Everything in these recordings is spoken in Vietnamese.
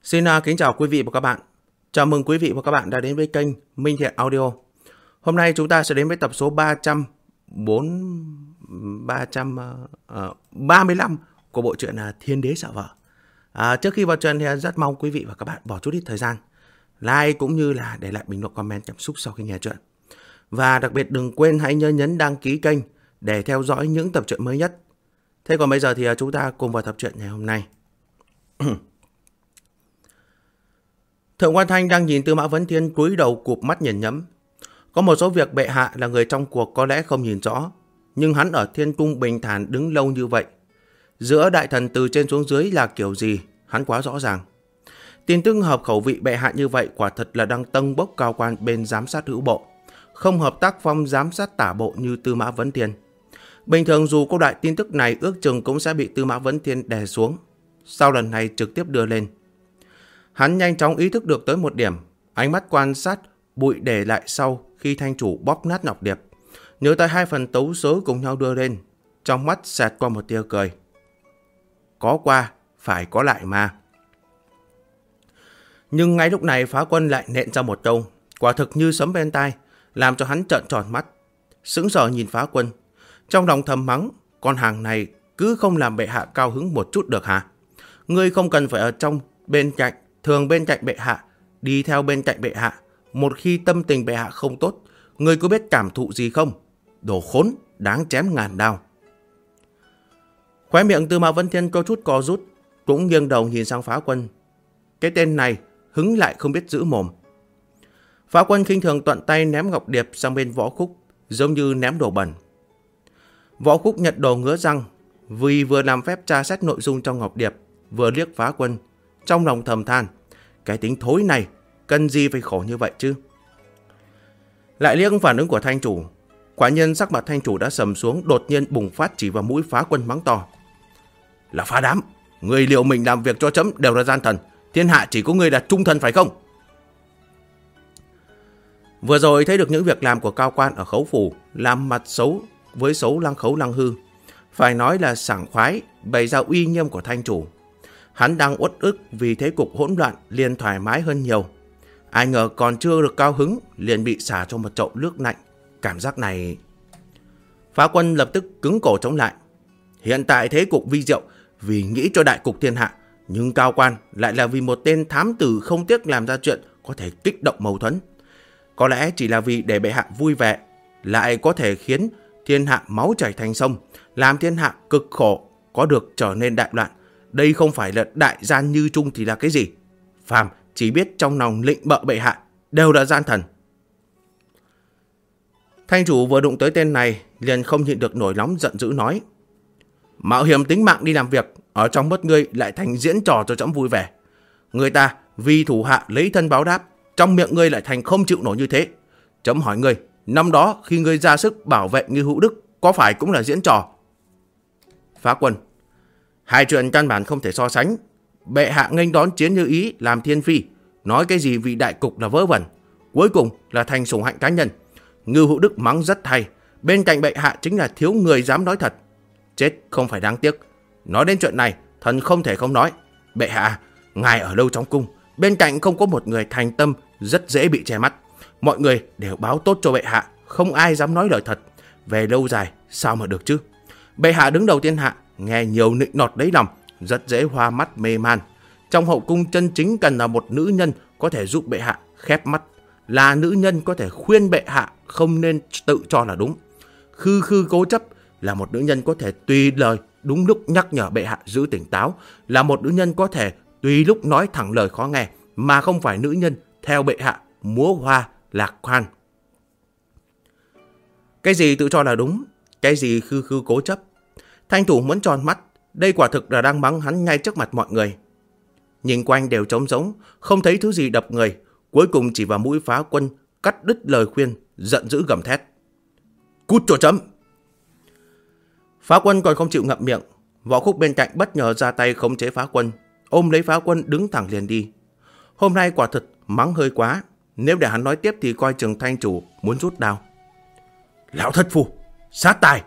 Kính chào quý vị và các bạn. Chào mừng quý vị và các bạn đã đến với kênh Minh Thiện Audio. Hôm nay chúng ta sẽ đến với tập số 335 của bộ truyện Thiên Đế Sợ Vợ. Trước khi vào truyện thì rất mong quý vị và các bạn bỏ chút ít thời gian like cũng như là để lại bình luận comment cảm xúc sau khi nghe truyện. Và đặc biệt đừng quên hãy nhấn đăng ký kênh để theo dõi những tập truyện mới nhất. Thế còn bây giờ thì chúng ta cùng vào tập truyện ngày hôm nay. Thượng quan Thanh đang nhìn Tư Mã Vấn Thiên cúi đầu cụp mắt nghiền ngẫm. Có một số việc bệ hạ là người trong cuộc có lẽ không nhìn rõ, nhưng hắn ở Thiên Cung bình thản đứng lâu như vậy, giữa đại thần từ trên xuống dưới là kiểu gì, hắn quá rõ ràng. Tin tức hợp khẩu vị bệ hạ như vậy quả thật là đang tâng bốc cao quan bên giám sát hữu bộ, không hợp tác phong giám sát tả bộ như Tư Mã Vấn Thiên. Bình thường dù có đại tin tức này ước chừng cũng sẽ bị Tư Mã Vấn Thiên đè xuống, sau lần này trực tiếp đưa lên. Hắn nhanh chóng ý thức được tới một điểm, ánh mắt quan sát bụi để lại sau khi thanh chủ bóp nát ngọc điệp, nhớ tới hai phần tấu sớ cùng nhau đưa lên, trong mắt xẹt qua một tia cười. Có qua, phải có lại mà. Nhưng ngay lúc này Phá Quân lại nện ra một câu, quả thực như sấm bên tai, làm cho hắn trợn tròn mắt, sững sờ nhìn Phá Quân, trong lòng thầm mắng, con hàng này cứ không làm bệ hạ cao hứng một chút được hả? Ngươi không cần phải ở trong bên cạnh, thường bên cạnh bệ hạ, đi theo bên cạnh bệ hạ. Một khi tâm tình bệ hạ không tốt, ngươi có biết cảm thụ gì không? Đồ khốn, đáng chém ngàn đao. Khóe miệng Tư Mã Vấn Thiên có chút co rút, cũng nghiêng đầu nhìn sang Phá Quân. Cái tên này hứng lại không biết giữ mồm. Phá Quân khinh thường thuận tay ném ngọc điệp sang bên Võ Khúc, giống như ném đồ bẩn. Võ Khúc nhận đồ ngứa răng, vì vừa làm phép tra xét nội dung trong ngọc điệp, vừa liếc Phá Quân, trong lòng thầm than, cái tính thối này cần gì phải khổ như vậy chứ. Lại liếc phản ứng của thanh chủ, quả nhiên sắc mặt thanh chủ đã sầm xuống, đột nhiên bùng phát chỉ vào mũi Phá Quân mắng to. Là Phá Đám, người liệu mình làm việc cho chấm đều là gian thần, thiên hạ chỉ có người là trung thần phải không? Vừa rồi thấy được những việc làm của cao quan ở khấu phủ, làm mặt xấu với xấu Lăng Khấu Lăng Hư, phải nói là sảng khoái, bày ra uy nghiêm của thanh chủ. Hắn đang uất ức vì thế cục hỗn loạn liền thoải mái hơn nhiều. Ai ngờ còn chưa được cao hứng liền bị xả cho một chậu nước lạnh. Cảm giác này... Phá Quân lập tức cứng cổ chống lại. Hiện tại thế cục vi diệu vì nghĩ cho đại cục thiên hạ, nhưng cao quan lại là vì một tên thám tử không tiếc làm ra chuyện có thể kích động mâu thuẫn. Có lẽ chỉ là vì để bệ hạ vui vẻ, lại có thể khiến thiên hạ máu chảy thành sông, làm thiên hạ cực khổ, có được trở nên đại loạn. Đây không phải là đại gian như chung thì là cái gì? Phàm chỉ biết trong lòng lịnh bợ bệ hạ, đều là gian thần. Thanh chủ vừa đụng tới tên này, liền không nhịn được nổi nóng giận dữ nói. Mạo hiểm tính mạng đi làm việc, ở trong mất ngươi lại thành diễn trò cho chấm vui vẻ. Người ta vì thủ hạ lấy thân báo đáp, trong miệng ngươi lại thành không chịu nổi như thế. Chấm hỏi ngươi, năm đó khi ngươi ra sức bảo vệ Ngưu Hữu Đức, có phải cũng là diễn trò? Phá Quân, hai chuyện căn bản không thể so sánh. Bệ hạ nghênh đón Chiến Như Ý làm thiên phi, nói cái gì vì đại cục là vớ vẩn, cuối cùng là thành sủng hạnh cá nhân. Ngưu Hữu Đức mắng rất hay, bên cạnh bệ hạ chính là thiếu người dám nói thật. Chết không phải đáng tiếc. Nói đến chuyện này, thần không thể không nói. Bệ hạ, ngài ở lâu trong cung, bên cạnh không có một người thành tâm, rất dễ bị che mắt. Mọi người đều báo tốt cho bệ hạ, không ai dám nói lời thật. Về lâu dài sao mà được chứ? Bệ hạ đứng đầu thiên hạ, nghe nhiều nịnh nọt lấy lòng, rất dễ hoa mắt mê man. Trong hậu cung chân chính cần là một nữ nhân có thể giúp bệ hạ khép mắt, là nữ nhân có thể khuyên bệ hạ không nên tự cho là đúng. Khư khư cố chấp là một nữ nhân có thể tùy lời đúng lúc nhắc nhở bệ hạ giữ tỉnh táo, là một nữ nhân có thể tùy lúc nói thẳng lời khó nghe, mà không phải nữ nhân theo bệ hạ múa hoa lạc quan. Cái gì tự cho là đúng, cái gì khư khư cố chấp. Thanh thủ muốn tròn mắt, đây quả thực là đang mắng hắn ngay trước mặt mọi người. Nhìn quanh đều trống rỗng, không thấy thứ gì đập người, cuối cùng chỉ vào mũi Phá Quân, cắt đứt lời khuyên, giận dữ gầm thét. Cút cho chấm! Phá Quân còn không chịu ngậm miệng, Võ Khúc bên cạnh bất ngờ ra tay khống chế Phá Quân, ôm lấy Phá Quân đứng thẳng liền đi. Hôm nay quả thực mắng hơi quá, nếu để hắn nói tiếp thì coi chừng thanh chủ muốn rút đao. Lão thất phu, sát tài!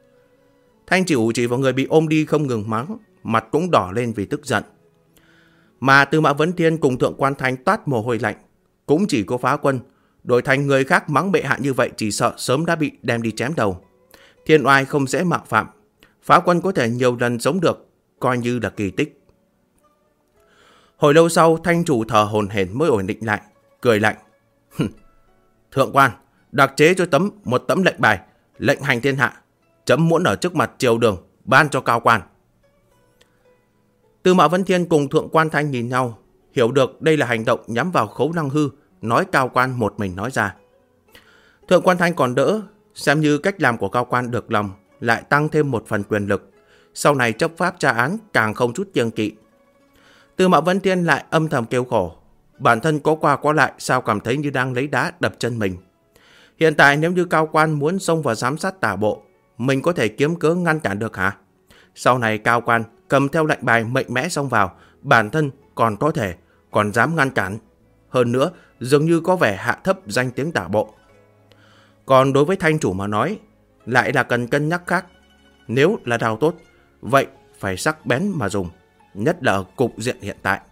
Thanh chủ chỉ vào người bị ôm đi không ngừng mắng, mặt cũng đỏ lên vì tức giận. Mà Tư Mã Vấn Thiên cùng Thượng Quan Thanh toát mồ hôi lạnh. Cũng chỉ có Phá Quân, đổi thành người khác mắng bệ hạ như vậy chỉ sợ sớm đã bị đem đi chém đầu. Thiên oai không dễ mạo phạm. Phá Quân có thể nhiều lần sống được, coi như là kỳ tích. Hồi lâu sau, Thanh chủ thở hổn hển mới ổn định lại, cười lạnh. Thượng quan, đặc chế cho một tấm lệnh bài, lệnh hành thiên hạ. Chấm muốn ở trước mặt triều đường, ban cho cao quan. Tư Mã Vấn Thiên cùng Thượng Quan Thanh nhìn nhau, hiểu được đây là hành động nhắm vào Khấu Lăng Hư, nói cao quan một mình nói ra. Thượng Quan Thanh còn đỡ, xem như cách làm của cao quan được lòng, lại tăng thêm một phần quyền lực. Sau này chấp pháp tra án càng không chút kiêng kỵ. Tư Mã Vấn Thiên lại âm thầm kêu khổ. Bản thân có qua có lại sao cảm thấy như đang lấy đá đập chân mình. Hiện tại nếu như cao quan muốn xông vào giám sát tả bộ, mình có thể kiếm cớ ngăn cản được hả? Sau này cao quan cầm theo lệnh bài mạnh mẽ xông vào, bản thân còn có thể, còn dám ngăn cản. Hơn nữa, dường như có vẻ hạ thấp danh tiếng tả bộ. Còn đối với Thanh chủ mà nói, lại là cần cân nhắc khác. Nếu là đao tốt, vậy phải sắc bén mà dùng, nhất là ở cục diện hiện tại.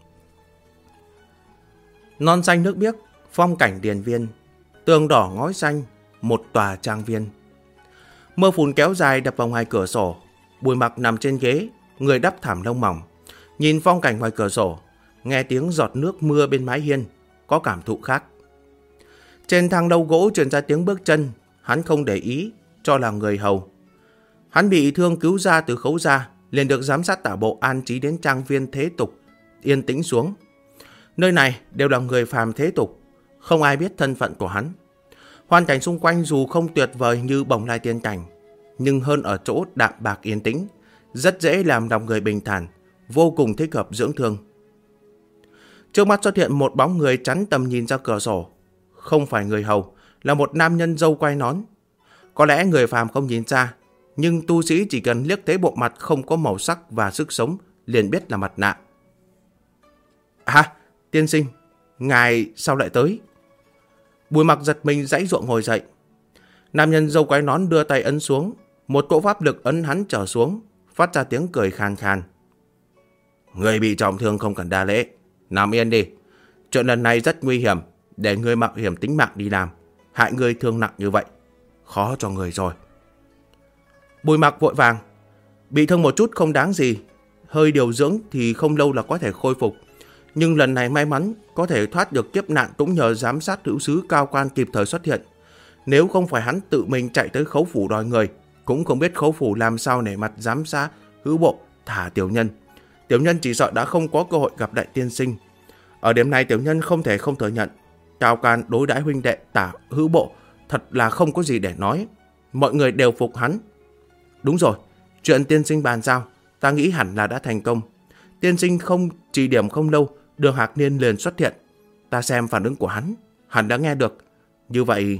Non xanh nước biếc, phong cảnh điền viên, tường đỏ ngói xanh, một tòa trang viên. Mưa phùn kéo dài đập vào ngoài cửa sổ. Bùi Mặc nằm trên ghế, người đắp thảm lông mỏng, nhìn phong cảnh ngoài cửa sổ, nghe tiếng giọt nước mưa bên mái hiên, có cảm thụ khác. Trên thang đầu gỗ truyền ra tiếng bước chân, hắn không để ý, cho là người hầu. Hắn bị thương cứu ra từ Khấu gia, liền được giám sát tả bộ an trí đến trang viên thế tục, yên tĩnh xuống. Nơi này đều là người phàm thế tục, không ai biết thân phận của hắn. Hoàn cảnh xung quanh dù không tuyệt vời như Bồng Lai tiên cảnh, nhưng hơn ở chỗ đạm bạc yên tĩnh, rất dễ làm lòng người bình thản, vô cùng thích hợp dưỡng thương. Trước mắt xuất hiện một bóng người chắn tầm nhìn ra cửa sổ. Không phải người hầu, là một nam nhân râu quai nón. Có lẽ người phàm không nhìn ra, nhưng tu sĩ chỉ cần liếc thấy bộ mặt không có màu sắc và sức sống liền biết là mặt nạ. À, tiên sinh, ngài sao lại tới? Bùi Mặc giật mình giãy giụa ngồi dậy. Nam nhân râu quai nón đưa tay ấn xuống, một cỗ pháp lực ấn hắn trở xuống, phát ra tiếng cười khàn khàn. Người bị trọng thương không cần đa lễ, nằm yên đi. Chuyện lần này rất nguy hiểm, để người mạo hiểm tính mạng đi làm, hại người thương nặng như vậy, khó cho người rồi. Bùi Mặc vội vàng. Bị thương một chút không đáng gì, hơi điều dưỡng thì không lâu là có thể khôi phục. Nhưng lần này may mắn có thể thoát được kiếp nạn cũng nhờ giám sát hữu sứ cao quan kịp thời xuất hiện. Nếu không phải hắn tự mình chạy tới Khấu phủ đòi người, cũng không biết Khấu phủ làm sao nể mặt giám sát hữu bộ thả tiểu nhân. Tiểu nhân chỉ sợ đã không có cơ hội gặp đại tiên sinh. Ở điểm này tiểu nhân không thể không thừa nhận, cao can đối đãi huynh đệ tả hữu bộ thật là không có gì để nói. Mọi người đều phục hắn. Đúng rồi, chuyện tiên sinh bàn giao, ta nghĩ hẳn là đã thành công. Tiên sinh không chỉ điểm không lâu, Đường Hạc Niên liền xuất hiện. Ta xem phản ứng của hắn đã nghe được. Như vậy...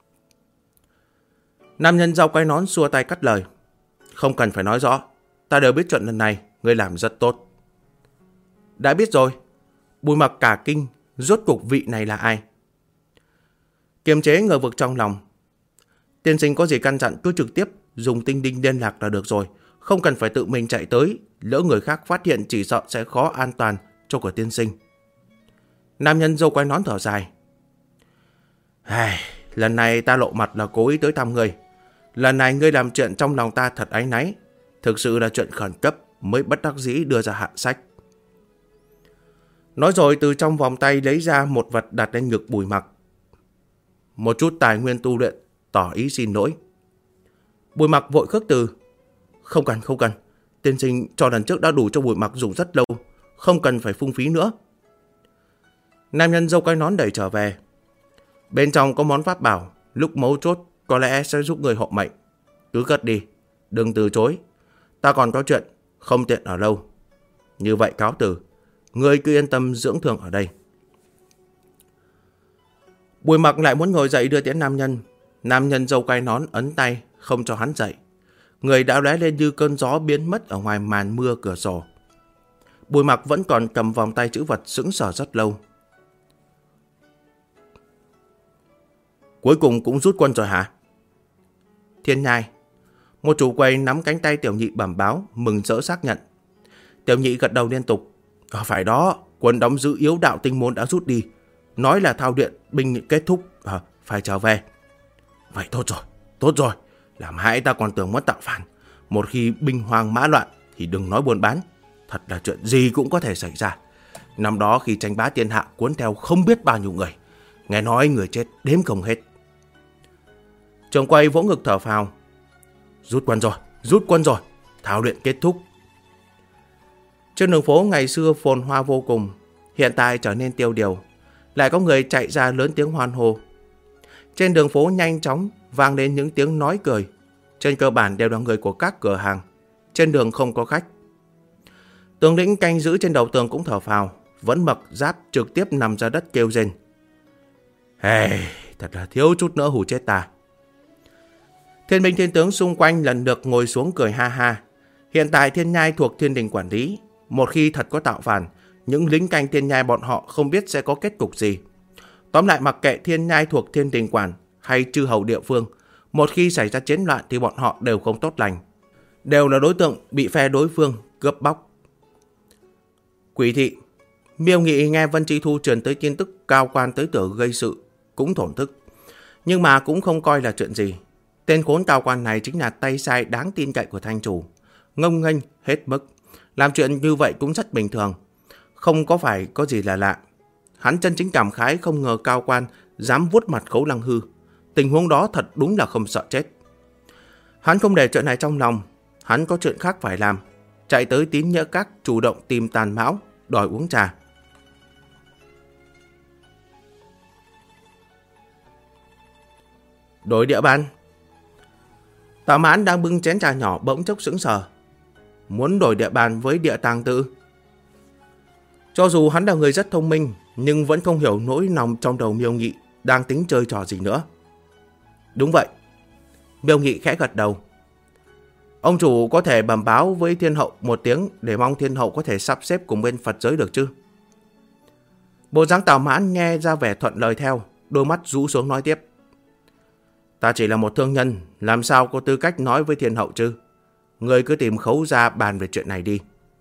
Nam nhân râu quai nón xua tay cắt lời. Không cần phải nói rõ, ta đều biết chuyện lần này, ngươi làm rất tốt. Đã biết rồi. Bùi Mặc cả kinh, rốt cuộc vị này là ai? Kiềm chế ngờ vực trong lòng. Tiên sinh có gì căn dặn cứ trực tiếp dùng tinh đinh liên lạc là được rồi, không cần phải tự mình chạy tới, lỡ người khác phát hiện chỉ sợ sẽ khó an toàn cho của tiên sinh. Nam nhân râu quai nón thở dài. Lần này ta lộ mặt là cố ý tới thăm ngươi. Lần này ngươi làm chuyện trong lòng ta thật áy náy, thực sự là chuyện khẩn cấp mới bất đắc dĩ đưa ra hạ sách. Nói rồi từ trong vòng tay lấy ra một vật đặt lên ngực Bùi Mặc. Một chút tài nguyên tu luyện, tỏ ý xin lỗi. Bùi Mặc vội khước từ. Không cần, tiên sinh cho lần trước đã đủ cho Bùi Mặc dùng rất lâu, không cần phải phung phí nữa. Nam nhân râu quai nón đẩy trở về. Bên trong có món pháp bảo, lúc mấu chốt có lẽ sẽ giúp người hộ mệnh. Cứ cất đi, đừng từ chối. Ta còn có chuyện, không tiện ở lâu. Như vậy cáo từ, ngươi cứ yên tâm dưỡng thương ở đây. Bùi Mặc lại muốn ngồi dậy đưa tiễn nam nhân. Nam nhân râu quai nón ấn tay, không cho hắn dậy. Người đã lóe lên như cơn gió biến mất ở ngoài màn mưa cửa sổ. Bùi Mặc vẫn còn cầm vòng tay chữ vật sững sờ rất lâu. Cuối cùng cũng rút quân rồi hả? Thiên Nhai. Một chủ quầy nắm cánh tay Tiểu Nhị bẩm báo, mừng rỡ xác nhận. Tiểu Nhị gật đầu liên tục. Phải đó, quân đóng giữ yếu đạo tinh môn đã rút đi. Nói là thao luyện binh kết thúc, phải trở về. Vậy tốt rồi. Làm hại ta còn tưởng mất tạo phản. Một khi binh hoang mã loạn thì đừng nói buôn bán. Thật là chuyện gì cũng có thể xảy ra. Năm đó khi tranh bá thiên hạ cuốn theo không biết bao nhiêu người. Nghe nói người chết đếm không hết. Trường quay vỗ ngực thở phào. Rút quân rồi. Thao luyện kết thúc. Trên đường phố ngày xưa phồn hoa vô cùng, hiện tại trở nên tiêu điều. Lại có người chạy ra lớn tiếng hoan hô. Trên đường phố nhanh chóng vang lên những tiếng nói cười. Trên cơ bản đều là người của các cửa hàng. Trên đường không có khách. Tướng lĩnh canh giữ trên đầu tường cũng thở phào, vẫn mặc giáp trực tiếp nằm ra đất kêu rên. Thật là thiếu chút nữa hù chết ta. Thiên binh thiên tướng xung quanh lần lượt ngồi xuống cười ha ha. Hiện tại Thiên Nhai thuộc Thiên Đình quản lý. Một khi thật có tạo phản, những lính canh Thiên Nhai bọn họ không biết sẽ có kết cục gì. Tóm lại mặc kệ Thiên Nhai thuộc Thiên Đình quản hay chư hầu địa phương, một khi xảy ra chiến loạn thì bọn họ đều không tốt lành. Đều là đối tượng bị phe đối phương cướp bóc. Quỷ thị, Miêu Nghị nghe Vân Chi Thu truyền tới tin tức cao quan tới Tử gây sự, cũng thổn thức. Nhưng mà cũng không coi là chuyện gì. Tên khốn cao quan này chính là tay sai đáng tin cậy của thanh chủ. Ngông nghênh hết mức. Làm chuyện như vậy cũng rất bình thường. Không có phải có gì là lạ. Hắn chân chính cảm khái không ngờ cao quan dám vuốt mặt Khấu Lăng Hư. Tình huống đó thật đúng là không sợ chết. Hắn không để chuyện này trong lòng. Hắn có chuyện khác phải làm. Chạy tới Tín Nhỡ Các chủ động tìm Tàn Mão, đòi uống trà. Đổi địa bàn. Tạ Mãn đang bưng chén trà nhỏ bỗng chốc sững sờ. Muốn đổi địa bàn với Địa Tàng Tự. Cho dù hắn là người rất thông minh, nhưng vẫn không hiểu nỗi lòng trong đầu Miêu Nghị đang tính chơi trò gì nữa. Đúng vậy. Miêu Nghị khẽ gật đầu. Ông chủ có thể bẩm báo với Thiên Hậu một tiếng để mong Thiên Hậu có thể sắp xếp cùng bên Phật giới được chứ? Bộ dáng Tạ Mãn nghe ra vẻ thuận lời theo, đôi mắt rũ xuống nói tiếp. Ta chỉ là một thương nhân, làm sao có tư cách nói với Thiên Hậu chứ? Người cứ tìm Khấu gia bàn về chuyện này đi.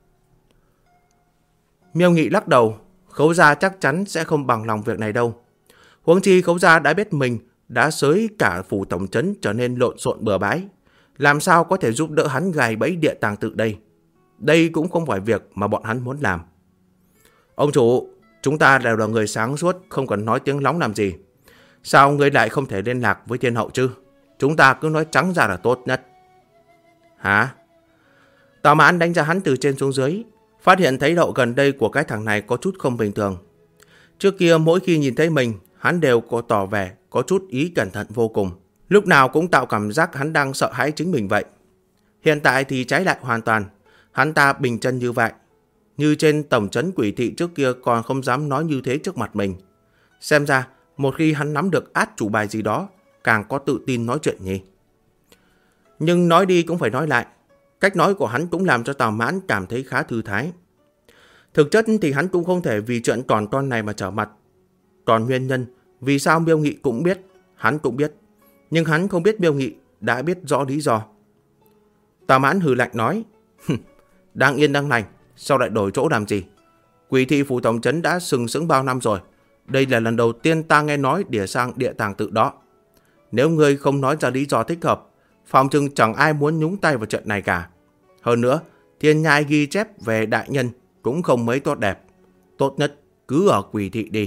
Miêu Nghị lắc đầu, Khấu gia chắc chắn sẽ không bằng lòng việc này đâu. Huống chi Khấu gia đã biết mình đã xới cả phủ tổng trấn trở nên lộn xộn bừa bãi. Làm sao có thể giúp đỡ hắn gài bẫy Địa Tàng Tự đây? Đây cũng không phải việc mà bọn hắn muốn làm. Ông chủ, chúng ta đều là người sáng suốt, không cần nói tiếng lóng làm gì. Sao ngươi lại không thể liên lạc với Thiên Hậu chứ? Chúng ta cứ nói trắng ra là tốt nhất. Hả? Tạ Mãn đánh giá hắn từ trên xuống dưới, phát hiện thái độ gần đây của cái thằng này có chút không bình thường. Trước kia mỗi khi nhìn thấy mình, hắn đều có tỏ vẻ có chút ý cẩn thận vô cùng. Lúc nào cũng tạo cảm giác hắn đang sợ hãi chính mình vậy. Hiện tại thì trái lại hoàn toàn. Hắn ta bình chân như vậy. Như trên tổng trấn Quỷ thị trước kia còn không dám nói như thế trước mặt mình. Xem ra, một khi hắn nắm được át chủ bài gì đó, càng có tự tin nói chuyện nhỉ. Nhưng nói đi cũng phải nói lại. Cách nói của hắn cũng làm cho Tạ Mãn cảm thấy khá thư thái. Thực chất thì hắn cũng không thể vì chuyện còn con này mà trở mặt. Còn nguyên nhân, vì sao Miêu Nghị cũng biết, hắn cũng biết. Nhưng hắn không biết Miêu Nghị đã biết rõ lý do. Tạ Mãn hừ lạnh nói, đang yên đang lành, sao lại đổi chỗ làm gì? Quỷ thị phủ tổng trấn đã sừng sững bao năm rồi. Đây là lần đầu tiên ta nghe nói để sang Địa Tàng Tự đó. Nếu ngươi không nói ra lý do thích hợp, phòng chừng chẳng ai muốn nhúng tay vào chuyện này cả. Hơn nữa, Thiên Nhai ghi chép về đại nhân cũng không mấy tốt đẹp. Tốt nhất cứ ở Quỷ thị đi.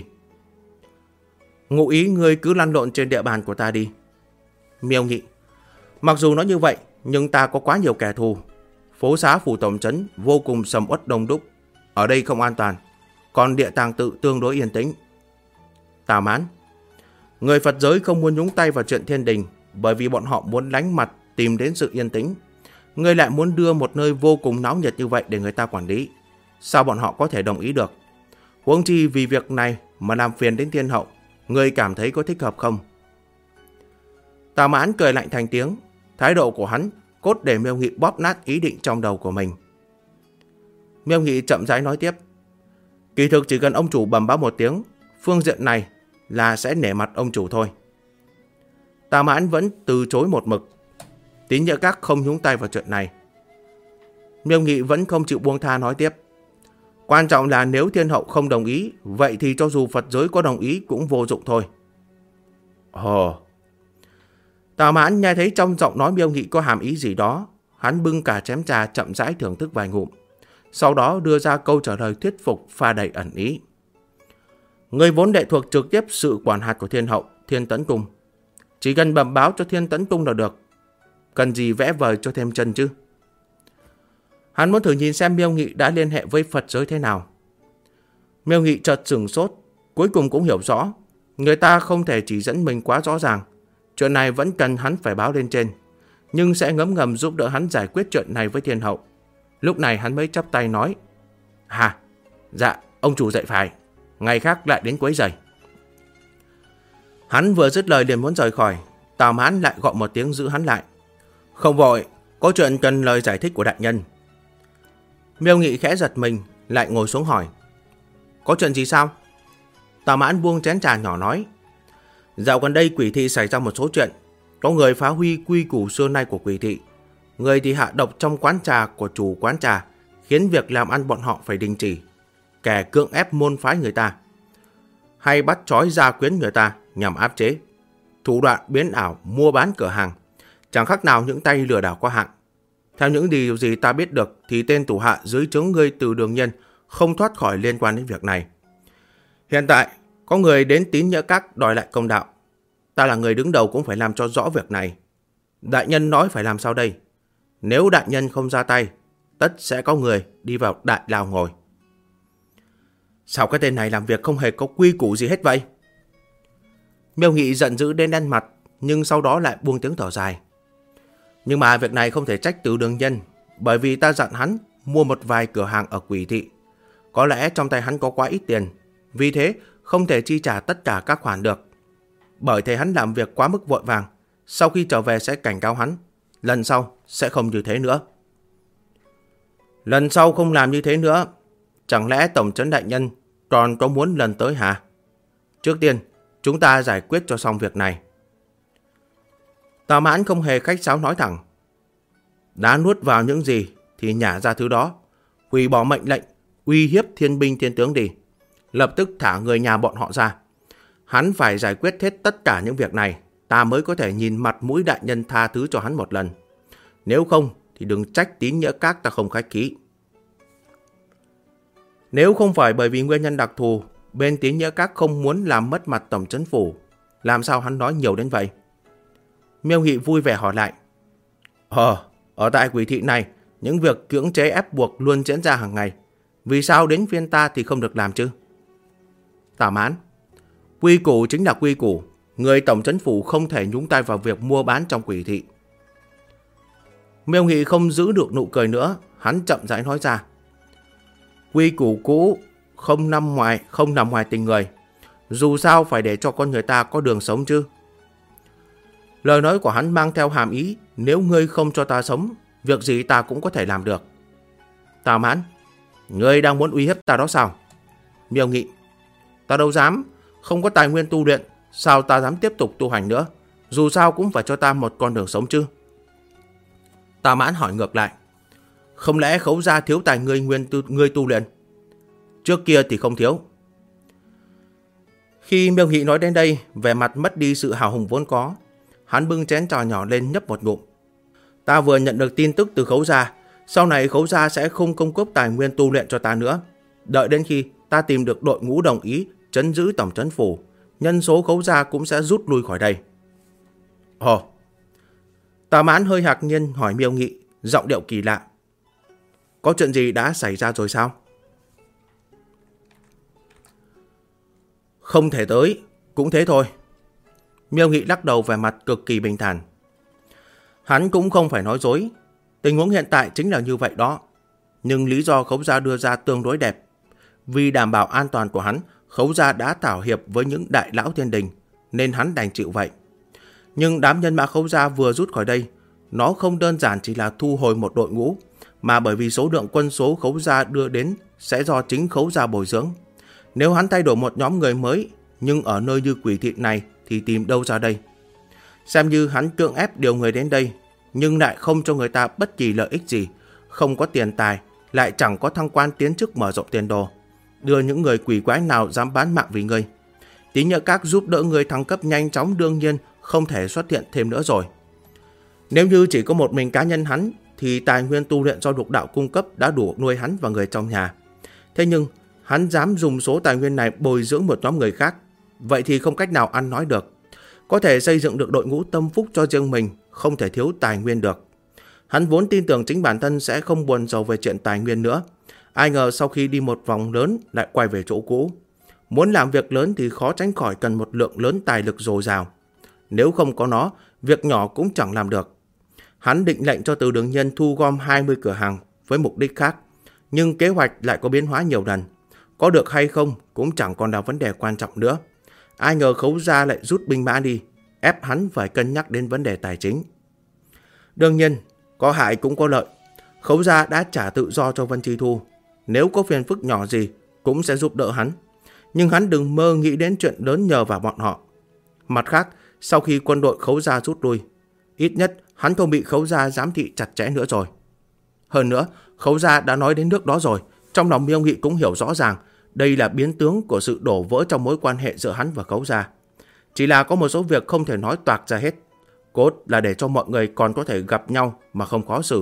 Ngụ ý ngươi cứ lăn lộn trên địa bàn của ta đi. Miêu Nghị, mặc dù nói như vậy, nhưng ta có quá nhiều kẻ thù. Phố xá phủ tổng trấn vô cùng sầm uất đông đúc. Ở đây không an toàn. Còn Địa Tàng Tự tương đối yên tĩnh. Tạ Mãn, người Phật giới không muốn nhúng tay vào chuyện thiên đình, bởi vì bọn họ muốn lánh mặt tìm đến sự yên tĩnh. Ngươi lại muốn đưa một nơi vô cùng náo nhiệt như vậy để người ta quản lý. Sao bọn họ có thể đồng ý được? Huống chi vì việc này mà làm phiền đến Thiên Hậu, ngươi cảm thấy có thích hợp không? Tạ Mãn cười lạnh thành tiếng. Thái độ của hắn cốt để Miêu Nghị bóp nát ý định trong đầu của mình. Miêu Nghị chậm rãi nói tiếp. Kỳ thực chỉ cần ông chủ bẩm báo một tiếng, phương diện này là sẽ nể mặt ông chủ thôi. Tạ Mãn vẫn từ chối một mực. Tín Nhỡ Các không nhúng tay vào chuyện này. Miêu Nghị vẫn không chịu buông tha nói tiếp. Quan trọng là nếu thiên hậu không đồng ý, vậy thì cho dù Phật giới có đồng ý cũng vô dụng thôi. Ồ. Tào Mãn nghe thấy trong giọng nói Miêu Nghị có hàm ý gì đó. Hắn bưng cả chén trà chậm rãi thưởng thức vài ngụm. Sau đó đưa ra câu trả lời thuyết phục pha đầy ẩn ý. Người vốn lệ thuộc trực tiếp sự quản hạt của thiên hậu, Thiên Tấn Cung. Chỉ cần bẩm báo cho Thiên Tấn Cung là được. Cần gì vẽ vời cho thêm chân chứ? Hắn muốn thử nhìn xem Miêu Nghị đã liên hệ với Phật giới thế nào. Miêu Nghị chợt sửng sốt, cuối cùng cũng hiểu rõ. Người ta không thể chỉ dẫn mình quá rõ ràng. Chuyện này vẫn cần hắn phải báo lên trên, nhưng sẽ ngấm ngầm giúp đỡ hắn giải quyết chuyện này với thiên hậu. Lúc này hắn mới chắp tay nói: Dạ, ông chủ dạy phải. Ngày khác lại đến quấy rầy. Hắn vừa dứt lời liền muốn rời khỏi. Tào Mãn lại gọi một tiếng giữ hắn lại. Không vội, có chuyện cần lời giải thích của đại nhân. Miêu Nghị khẽ giật mình, lại ngồi xuống hỏi: Có chuyện gì sao? Tào Mãn buông chén trà nhỏ nói: Dạo gần đây Quỷ thị xảy ra một số chuyện. Có người phá huy quy củ xưa nay của Quỷ thị. Người thì hạ độc trong quán trà của chủ quán trà, khiến việc làm ăn bọn họ phải đình chỉ. Kẻ cưỡng ép môn phái người ta, hay bắt trói gia quyến người ta nhằm áp chế. Thủ đoạn biến ảo mua bán cửa hàng, chẳng khác nào những tay lừa đảo qua hạng. Theo những điều gì ta biết được thì tên thủ hạ dưới trướng ngươi Từ Đường Nhân không thoát khỏi liên quan đến việc này. Hiện tại có người đến Tín Nhỡ Các đòi lại công đạo. Ta là người đứng đầu cũng phải làm cho rõ việc này. Đại nhân nói phải làm sao đây? Nếu đại nhân không ra tay, tất sẽ có người đi vào đại lao ngồi. Sao cái tên này làm việc không hề có quy củ gì hết vậy? Miêu Nghị giận dữ đến đen mặt, nhưng sau đó lại buông tiếng thở dài. Nhưng mà việc này không thể trách Từ Đường Nhân, bởi vì ta dặn hắn mua một vài cửa hàng ở Quỷ thị. Có lẽ trong tay hắn có quá ít tiền, vì thế không thể chi trả tất cả các khoản được. Bởi thế hắn làm việc quá mức vội vàng, sau khi trở về sẽ cảnh cáo hắn, lần sau sẽ không như thế nữa. Lần sau không làm như thế nữa, chẳng lẽ Tổng trấn đại nhân còn có muốn lần tới hả? Trước tiên, chúng ta giải quyết cho xong việc này. Tào Mãn không hề khách sáo nói thẳng. Đã nuốt vào những gì thì nhả ra thứ đó, hủy bỏ mệnh lệnh, uy hiếp thiên binh thiên tướng đi. Lập tức thả người nhà bọn họ ra. Hắn phải giải quyết hết tất cả những việc này, ta mới có thể nhìn mặt mũi đại nhân tha thứ cho hắn một lần. Nếu không thì đừng trách Tín Nhỡ Các ta không khách khí. Nếu không phải bởi vì nguyên nhân đặc thù, bên Tín Nhỡ Các không muốn làm mất mặt Tổng trấn phủ, làm sao hắn nói nhiều đến vậy? Miêu Nghị vui vẻ hỏi lại. Ở tại Quỷ thị này, những việc cưỡng chế ép buộc luôn diễn ra hàng ngày. Vì sao đến phiên ta thì không được làm chứ? Tào Mãn: Quy củ chính là quy củ. Người Tổng trấn phủ không thể nhúng tay vào việc mua bán trong Quỷ thị. Miêu Nghị không giữ được nụ cười nữa, hắn chậm rãi nói ra. Quy củ cũ không nằm ngoài tình người. Dù sao phải để cho con người ta có đường sống chứ. Lời nói của hắn mang theo hàm ý, nếu ngươi không cho ta sống, việc gì ta cũng có thể làm được. Tào Mãn: Ngươi đang muốn uy hiếp ta đó sao? Miêu Nghị: Ta đâu dám, không có tài nguyên tu luyện, sao ta dám tiếp tục tu hành nữa? Dù sao cũng phải cho ta một con đường sống chứ. Tào Mãn hỏi ngược lại. Không lẽ Khấu gia thiếu tài ngươi tu luyện? Trước kia thì không thiếu. Khi Miêu Nghị nói đến đây, vẻ mặt mất đi sự hào hùng vốn có. Hắn bưng chén trà nhỏ lên nhấp một ngụm. Ta vừa nhận được tin tức từ Khấu gia, sau này Khấu gia sẽ không cung cấp tài nguyên tu luyện cho ta nữa. Đợi đến khi ta tìm được đội ngũ đồng ý trấn giữ Tổng trấn phủ, nhân số Khấu gia cũng sẽ rút lui khỏi đây. Tào Mãn hơi ngạc nhiên hỏi Miêu Nghị, giọng điệu kỳ lạ. Có chuyện gì đã xảy ra rồi sao? Không thể tới, cũng thế thôi. Miêu Nghị lắc đầu, vẻ mặt cực kỳ bình thản. Hắn cũng không phải nói dối, tình huống hiện tại chính là như vậy đó. Nhưng lý do Khấu gia đưa ra tương đối đẹp. Vì đảm bảo an toàn của hắn, Khấu gia đã thảo hiệp với những đại lão thiên đình, nên hắn đành chịu vậy. Nhưng đám nhân mã Khấu gia vừa rút khỏi đây, nó không đơn giản chỉ là thu hồi một đội ngũ, mà bởi vì số lượng quân số Khấu gia đưa đến sẽ do chính Khấu gia bồi dưỡng. Nếu hắn thay đổi một nhóm người mới, nhưng ở nơi như Quỷ thị này thì tìm đâu ra đây? Xem như hắn cưỡng ép điều người đến đây, nhưng lại không cho người ta bất kỳ lợi ích gì, không có tiền tài, lại chẳng có thăng quan tiến chức mở rộng tiền đồ. Đưa những người quỷ quái nào dám bán mạng vì ngươi. Tín Nhỡ Các giúp đỡ ngươi thăng cấp nhanh chóng đương nhiên không thể xuất hiện thêm nữa rồi. Nếu như chỉ có một mình cá nhân hắn thì tài nguyên tu luyện do lục đạo cung cấp đã đủ nuôi hắn và người trong nhà. Thế nhưng hắn dám dùng số tài nguyên này bồi dưỡng một nhóm người khác, vậy thì không cách nào ăn nói được. Có thể xây dựng được đội ngũ tâm phúc cho riêng mình, không thể thiếu tài nguyên được. Hắn vốn tin tưởng chính bản thân sẽ không buồn rầu về chuyện tài nguyên nữa. Ai ngờ sau khi đi một vòng lớn lại quay về chỗ cũ. Muốn làm việc lớn thì khó tránh khỏi cần một lượng lớn tài lực dồi dào. Nếu không có nó, việc nhỏ cũng chẳng làm được. Hắn định lệnh cho Từ Đường Nhân thu gom 20 cửa hàng với mục đích khác. Nhưng kế hoạch lại có biến hóa nhiều lần. Có được hay không cũng chẳng còn là vấn đề quan trọng nữa. Ai ngờ Khấu Gia lại rút binh mã đi, ép hắn phải cân nhắc đến vấn đề tài chính. Đương nhiên, có hại cũng có lợi. Khấu Gia đã trả tự do cho Vân Chi Thu. Nếu có phiền phức nhỏ gì cũng sẽ giúp đỡ hắn. Nhưng hắn đừng mơ nghĩ đến chuyện lớn nhờ vào bọn họ. Mặt khác, sau khi quân đội Khấu Gia rút lui, ít nhất hắn không bị Khấu Gia giám thị chặt chẽ nữa rồi. Hơn nữa, Khấu Gia đã nói đến nước đó rồi. Trong lòng Miêu Nghị cũng hiểu rõ ràng đây là biến tướng của sự đổ vỡ trong mối quan hệ giữa hắn và Khấu Gia. Chỉ là có một số việc không thể nói toạc ra hết. Cốt là để cho mọi người còn có thể gặp nhau mà không khó xử.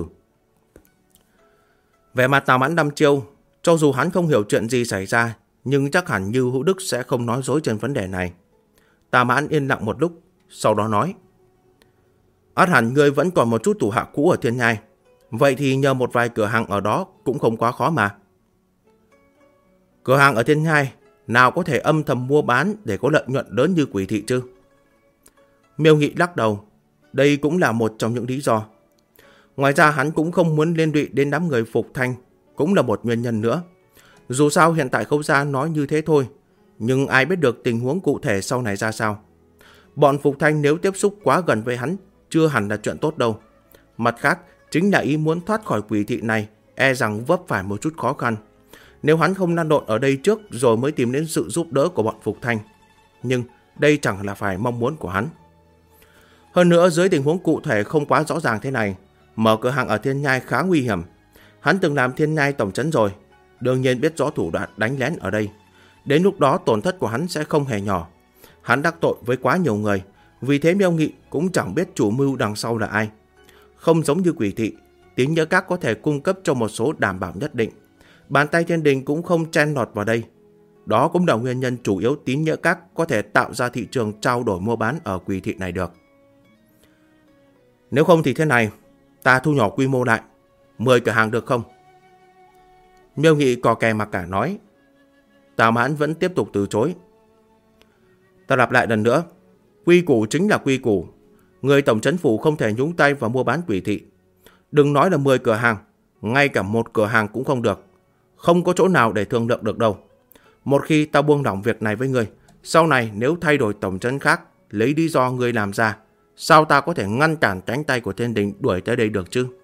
Về mặt Tào Mãn đăm chiêu, cho dù hắn không hiểu chuyện gì xảy ra, nhưng chắc hẳn Như Hữu Đức sẽ không nói dối trên vấn đề này. Tào Mãn yên lặng một lúc, sau đó nói: ắt hẳn ngươi vẫn còn một chút thủ hạ cũ ở Thiên Nhai. Vậy thì nhờ một vài cửa hàng ở đó cũng không quá khó mà. Cửa hàng ở Thiên Nhai nào có thể âm thầm mua bán để có lợi nhuận lớn như Quỷ Thị chứ? Miêu Nghị lắc đầu. Đây cũng là một trong những lý do. Ngoài ra hắn cũng không muốn liên lụy đến đám người Phục Thanh, cũng là một nguyên nhân nữa. Dù sao hiện tại Khấu Gia nói như thế thôi, nhưng ai biết được tình huống cụ thể sau này ra sao. Bọn Phục Thanh nếu tiếp xúc quá gần với hắn, chưa hẳn là chuyện tốt đâu. Mặt khác, chính là ý muốn thoát khỏi Quỷ Thị này, e rằng vấp phải một chút khó khăn. Nếu hắn không lăn lộn ở đây trước rồi mới tìm đến sự giúp đỡ của bọn Phục Thanh. Nhưng đây chẳng là phải mong muốn của hắn. Hơn nữa, dưới tình huống cụ thể không quá rõ ràng thế này, mở cửa hàng ở Thiên Nhai khá nguy hiểm. Hắn từng làm Thiên Nhai tổng trấn rồi, đương nhiên biết rõ thủ đoạn đánh lén ở đây. Đến lúc đó tổn thất của hắn sẽ không hề nhỏ. Hắn đắc tội với quá nhiều người, vì thế Miêu Nghị cũng chẳng biết chủ mưu đằng sau là ai. Không giống như Quỷ Thị, Tín Nhỡ Các có thể cung cấp cho một số đảm bảo nhất định. Bàn tay thiên đình cũng không chen lọt vào đây. Đó cũng là nguyên nhân chủ yếu Tín Nhỡ Các có thể tạo ra thị trường trao đổi mua bán ở Quỷ Thị này được. Nếu không thì thế này, ta thu nhỏ quy mô lại, 10 cửa hàng được không? Miêu Nghị cò kè mặc cả nói. Tào Mãn vẫn tiếp tục từ chối. Ta lặp lại lần nữa, quy củ chính là quy củ. Người tổng trấn phủ không thể nhúng tay vào mua bán Quỷ Thị. Đừng nói là 10 cửa hàng, ngay cả một cửa hàng cũng không được. Không có chỗ nào để thương lượng được đâu. Một khi ta buông lỏng việc này với người, sau này nếu thay đổi tổng trấn khác, lấy lý do người làm ra, sao ta có thể ngăn cản cánh tay của thiên đình đuổi tới đây được chứ?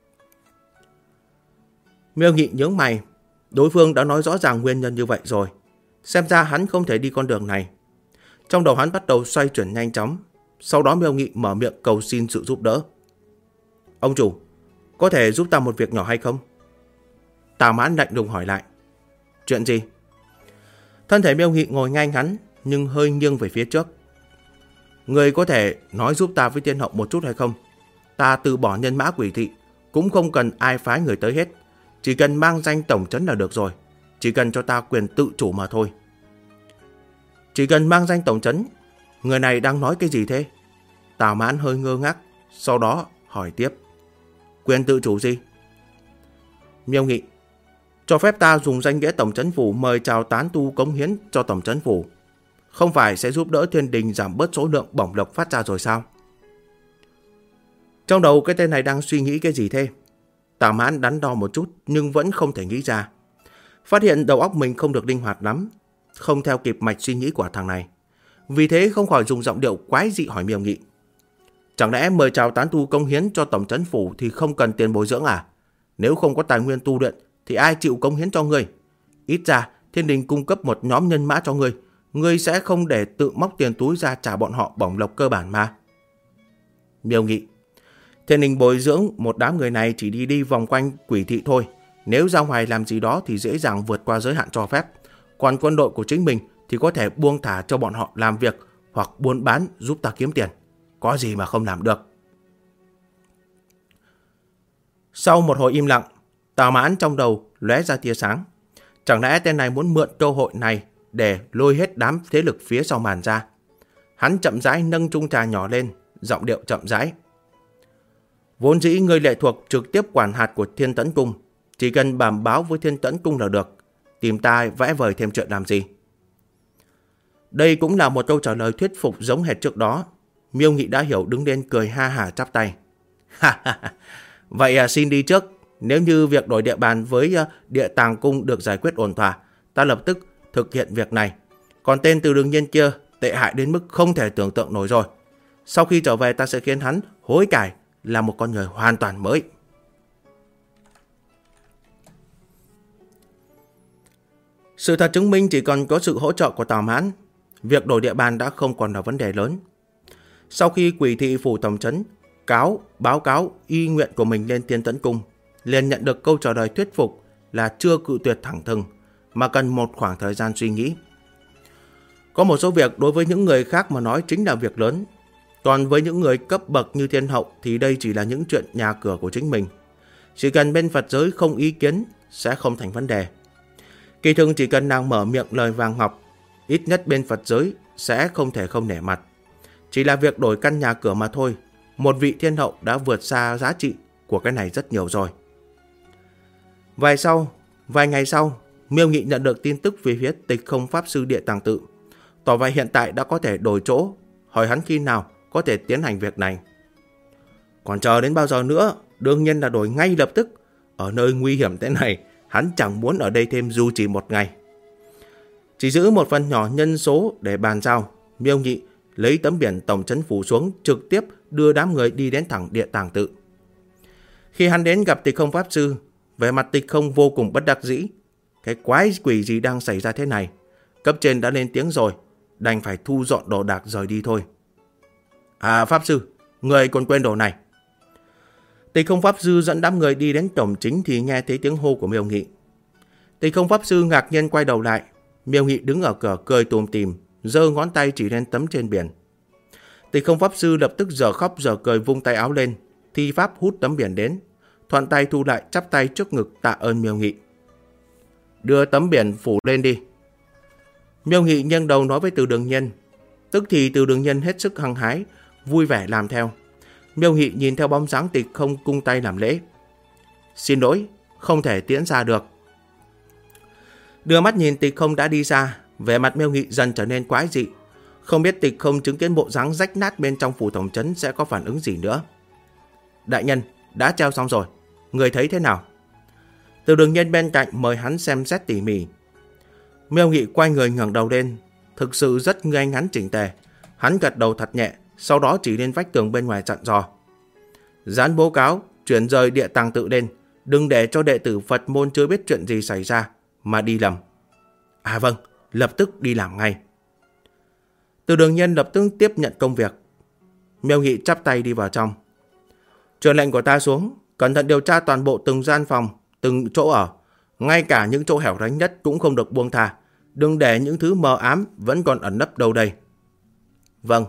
Miêu Nghị nhướng mày. Đối phương đã nói rõ ràng nguyên nhân như vậy rồi. Xem ra hắn không thể đi con đường này. Trong đầu hắn bắt đầu xoay chuyển nhanh chóng. Sau đó Miêu Nghị mở miệng cầu xin sự giúp đỡ. Ông chủ, có thể giúp ta một việc nhỏ hay không? Tào Mãn lạnh lùng hỏi lại. Chuyện gì? Thân thể Miêu Nghị ngồi ngay ngắn nhưng hơi nghiêng về phía trước. Người có thể nói giúp ta với Tiên Hậu một chút hay không? Ta từ bỏ nhân mã Quỷ Thị, cũng không cần ai phái người tới hết. Chỉ cần mang danh tổng trấn là được rồi. Chỉ cần cho ta quyền tự chủ mà thôi. Chỉ cần mang danh tổng trấn? Người này đang nói cái gì thế? Tào Mãn hơi ngơ ngác, sau đó hỏi tiếp. Quyền tự chủ gì? Miêu Nghị. Cho phép ta dùng danh nghĩa tổng trấn phủ mời chào tán tu cống hiến cho tổng trấn phủ. Không phải sẽ giúp đỡ thiên đình giảm bớt số lượng bổng lộc phát ra rồi sao? Trong đầu cái tên này đang suy nghĩ cái gì thế? Tào Mãn đắn đo một chút nhưng vẫn không thể nghĩ ra. Phát hiện đầu óc mình không được linh hoạt lắm, không theo kịp mạch suy nghĩ của thằng này. Vì thế không khỏi dùng giọng điệu quái dị hỏi Miêu Nghị. Chẳng lẽ mời chào tán tu cống hiến cho tổng trấn phủ thì không cần tiền bồi dưỡng à? Nếu không có tài nguyên tu luyện thì ai chịu cống hiến cho ngươi? Ít ra thiên đình cung cấp một nhóm nhân mã cho ngươi, ngươi sẽ không để tự móc tiền túi ra trả bọn họ bổng lộc cơ bản mà. Miêu Nghị. Thiên đình bồi dưỡng một đám người này chỉ đi vòng quanh Quỷ Thị thôi. nếu ra ngoài làm gì đó thì dễ dàng vượt qua giới hạn cho phép. Còn quân đội của chính mình thì có thể buông thả cho bọn họ làm việc hoặc buôn bán giúp ta kiếm tiền. Có gì mà không làm được. Sau một hồi im lặng, Tào Mãn trong đầu lóe ra tia sáng. Chẳng lẽ tên này muốn mượn cơ hội này để lôi hết đám thế lực phía sau màn ra? Hắn chậm rãi nâng chung trà nhỏ lên, giọng điệu chậm rãi. Vốn dĩ ngươi lệ thuộc trực tiếp quản hạt của Thiên Tẫn Cung, chỉ cần bẩm báo với Thiên Tẫn Cung là được, tìm ta vẽ vời thêm chuyện làm gì? Đây cũng là một câu trả lời thuyết phục giống hệt trước đó. Miêu Nghị đã hiểu, đứng lên cười ha hả chắp tay. Vậy xin đi trước. Nếu như việc đổi địa bàn với Địa Tàng Cung được giải quyết ổn thỏa, ta lập tức thực hiện việc này. Còn tên Từ Đường Nhiên kia tệ hại đến mức không thể tưởng tượng nổi rồi. Sau khi trở về ta sẽ khiến hắn hối cải, là một con người hoàn toàn mới. Sự thật chứng minh chỉ cần có sự hỗ trợ của Tào Mãn, việc đổi địa bàn đã không còn là vấn đề lớn. Sau khi Quỷ Thị Phủ Tổng Trấn báo cáo y nguyện của mình lên Thiên Tẫn Cung, liền nhận được câu trả lời thuyết phục là chưa cự tuyệt thẳng thừng, mà cần một khoảng thời gian suy nghĩ. Có một số việc đối với những người khác mà nói chính là việc lớn, còn với những người cấp bậc như Thiên Hậu thì đây chỉ là những chuyện nhà cửa của chính mình. Chỉ cần bên Phật giới không ý kiến sẽ không thành vấn đề. Kỳ thực chỉ cần nàng mở miệng lời vàng ngọc, ít nhất bên Phật giới sẽ không thể không nể mặt. Chỉ là việc đổi căn nhà cửa mà thôi, một vị Thiên Hậu đã vượt xa giá trị của cái này rất nhiều rồi. Vài ngày sau, Miêu Nghị nhận được tin tức về phía Tịch Không Pháp Sư Địa Tàng Tự, tỏ vẻ hiện tại đã có thể đổi chỗ, hỏi hắn khi nào có thể tiến hành việc này. Còn chờ đến bao giờ nữa? Đương nhiên là đổi ngay lập tức. Ở nơi nguy hiểm thế này, hắn chẳng muốn ở đây thêm dù chỉ một ngày. Chỉ giữ một phần nhỏ nhân số để bàn giao, Miêu Nghị lấy tấm biển Tổng Trấn phủ xuống, trực tiếp đưa đám người đi đến thẳng Địa Tàng Tự. Khi hắn đến gặp Tịch Không Pháp Sư, vẻ mặt Tịch Không vô cùng bất đắc dĩ. Cái quái quỷ gì đang xảy ra thế này? Cấp trên đã lên tiếng rồi, đành phải thu dọn đồ đạc rời đi thôi. À Pháp Sư, người còn quên đồ này. Tịch Không Pháp Sư dẫn đám người đi đến cổng chính thì nghe thấy tiếng hô của Miêu Nghị. Tịch Không Pháp Sư ngạc nhiên quay đầu lại. Miêu Nghị đứng ở cửa cười tùm tìm, giơ ngón tay chỉ lên tấm trên biển. Tịch Không Pháp Sư lập tức giờ khóc giờ cười, vung tay áo lên, thi pháp hút tấm biển đến, thuận tay thu lại, chắp tay trước ngực tạ ơn Miêu Nghị. Đưa tấm biển phủ lên đi. Miêu Nghị nghiêng đầu nói với Từ Đường Nhiên. Tức thì Từ Đường Nhiên hết sức hăng hái, vui vẻ làm theo. Miêu Nghị nhìn theo bóng dáng Tịch Không cung tay làm lễ. Xin lỗi, không thể tiễn ra được. Đưa mắt nhìn Tịch Không đã đi xa, vẻ mặt Miêu Nghị dần trở nên quái dị. Không biết Tịch Không chứng kiến bộ dáng rách nát bên trong phủ tổng trấn sẽ có phản ứng gì nữa. Đại nhân, đã treo xong rồi, người thấy thế nào? Từ Đường Nhiên bên cạnh mời hắn xem xét tỉ mỉ. Miêu Nghị quay người ngẩng đầu lên, thực sự rất ngay ngắn chỉnh tề. Hắn gật đầu thật nhẹ, sau đó chỉ lên vách tường bên ngoài dặn dò. Dán bố cáo, chuyển rời Địa Tàng Tự lên, đừng để cho đệ tử Phật môn chưa biết chuyện gì xảy ra mà đi lầm. À vâng, lập tức đi làm ngay. Từ Đường Nhiên lập tức tiếp nhận công việc. Miêu Nghị chắp tay đi vào trong. Truyền lệnh của ta xuống, cẩn thận điều tra toàn bộ từng gian phòng, từng chỗ ở, ngay cả những chỗ hẻo lánh nhất cũng không được buông tha. Đừng để những thứ mờ ám vẫn còn ẩn nấp đâu đây. Vâng.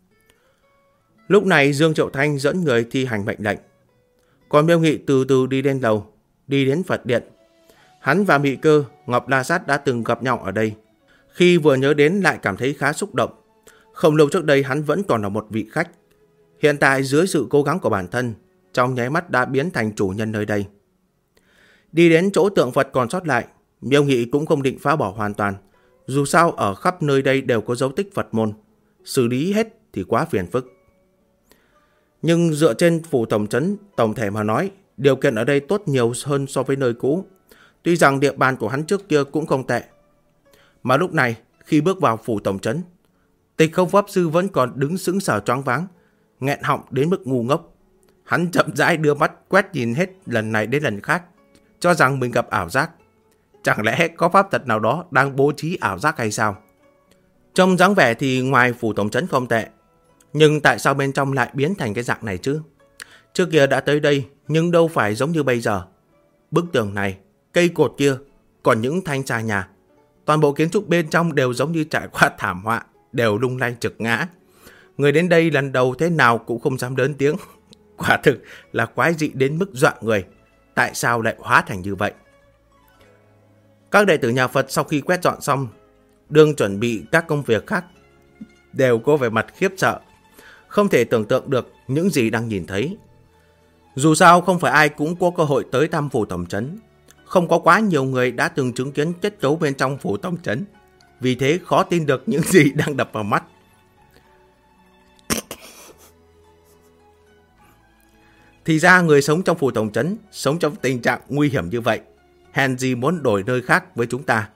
Lúc này Dương Triệu Thanh dẫn người thi hành mệnh lệnh. Còn Miêu Nghị từ từ đi lên lầu, đi đến Phật Điện. Hắn và Mị Cơ, Ngọc La Sát đã từng gặp nhau ở đây. Khi vừa nhớ đến lại cảm thấy khá xúc động. Không lâu trước đây hắn vẫn còn là một vị khách. Hiện tại dưới sự cố gắng của bản thân, trong nháy mắt đã biến thành chủ nhân nơi đây. Đi đến chỗ tượng Phật còn sót lại, Miêu Nghị cũng không định phá bỏ hoàn toàn. Dù sao ở khắp nơi đây đều có dấu tích Phật môn, xử lý hết thì quá phiền phức. Nhưng dựa trên phủ tổng trấn tổng thể mà nói, điều kiện ở đây tốt nhiều hơn so với nơi cũ. Tuy rằng địa bàn của hắn trước kia cũng không tệ. Mà lúc này, khi bước vào phủ tổng trấn, Tịch Không Pháp Sư vẫn còn đứng sững sờ choáng váng, nghẹn họng đến mức ngu ngốc. Hắn chậm rãi đưa mắt quét nhìn hết lần này đến lần khác, cho rằng mình gặp ảo giác. Chẳng lẽ có pháp thuật nào đó đang bố trí ảo giác hay sao? Trông dáng vẻ thì ngoài phủ tổng trấn không tệ, nhưng tại sao bên trong lại biến thành cái dạng này chứ? Trước kia đã tới đây, nhưng đâu phải giống như bây giờ. Bức tường này, cây cột kia, còn những thanh trà nhà, toàn bộ kiến trúc bên trong đều giống như trải qua thảm họa, đều lung lay trực ngã. Người đến đây lần đầu thế nào cũng không dám lớn tiếng. Quả thực là quái dị đến mức dọa người. Tại sao lại hóa thành như vậy? Các đệ tử nhà Phật sau khi quét dọn xong, đương chuẩn bị các công việc khác, đều có vẻ mặt khiếp sợ, không thể tưởng tượng được những gì đang nhìn thấy. Dù sao không phải ai cũng có cơ hội tới thăm phủ tổng trấn, không có quá nhiều người đã từng chứng kiến kết cấu bên trong phủ tổng trấn, vì thế khó tin được những gì đang đập vào mắt. Thì ra người sống trong phủ tổng trấn sống trong tình trạng nguy hiểm như vậy, hèn gì muốn đổi nơi khác với chúng ta.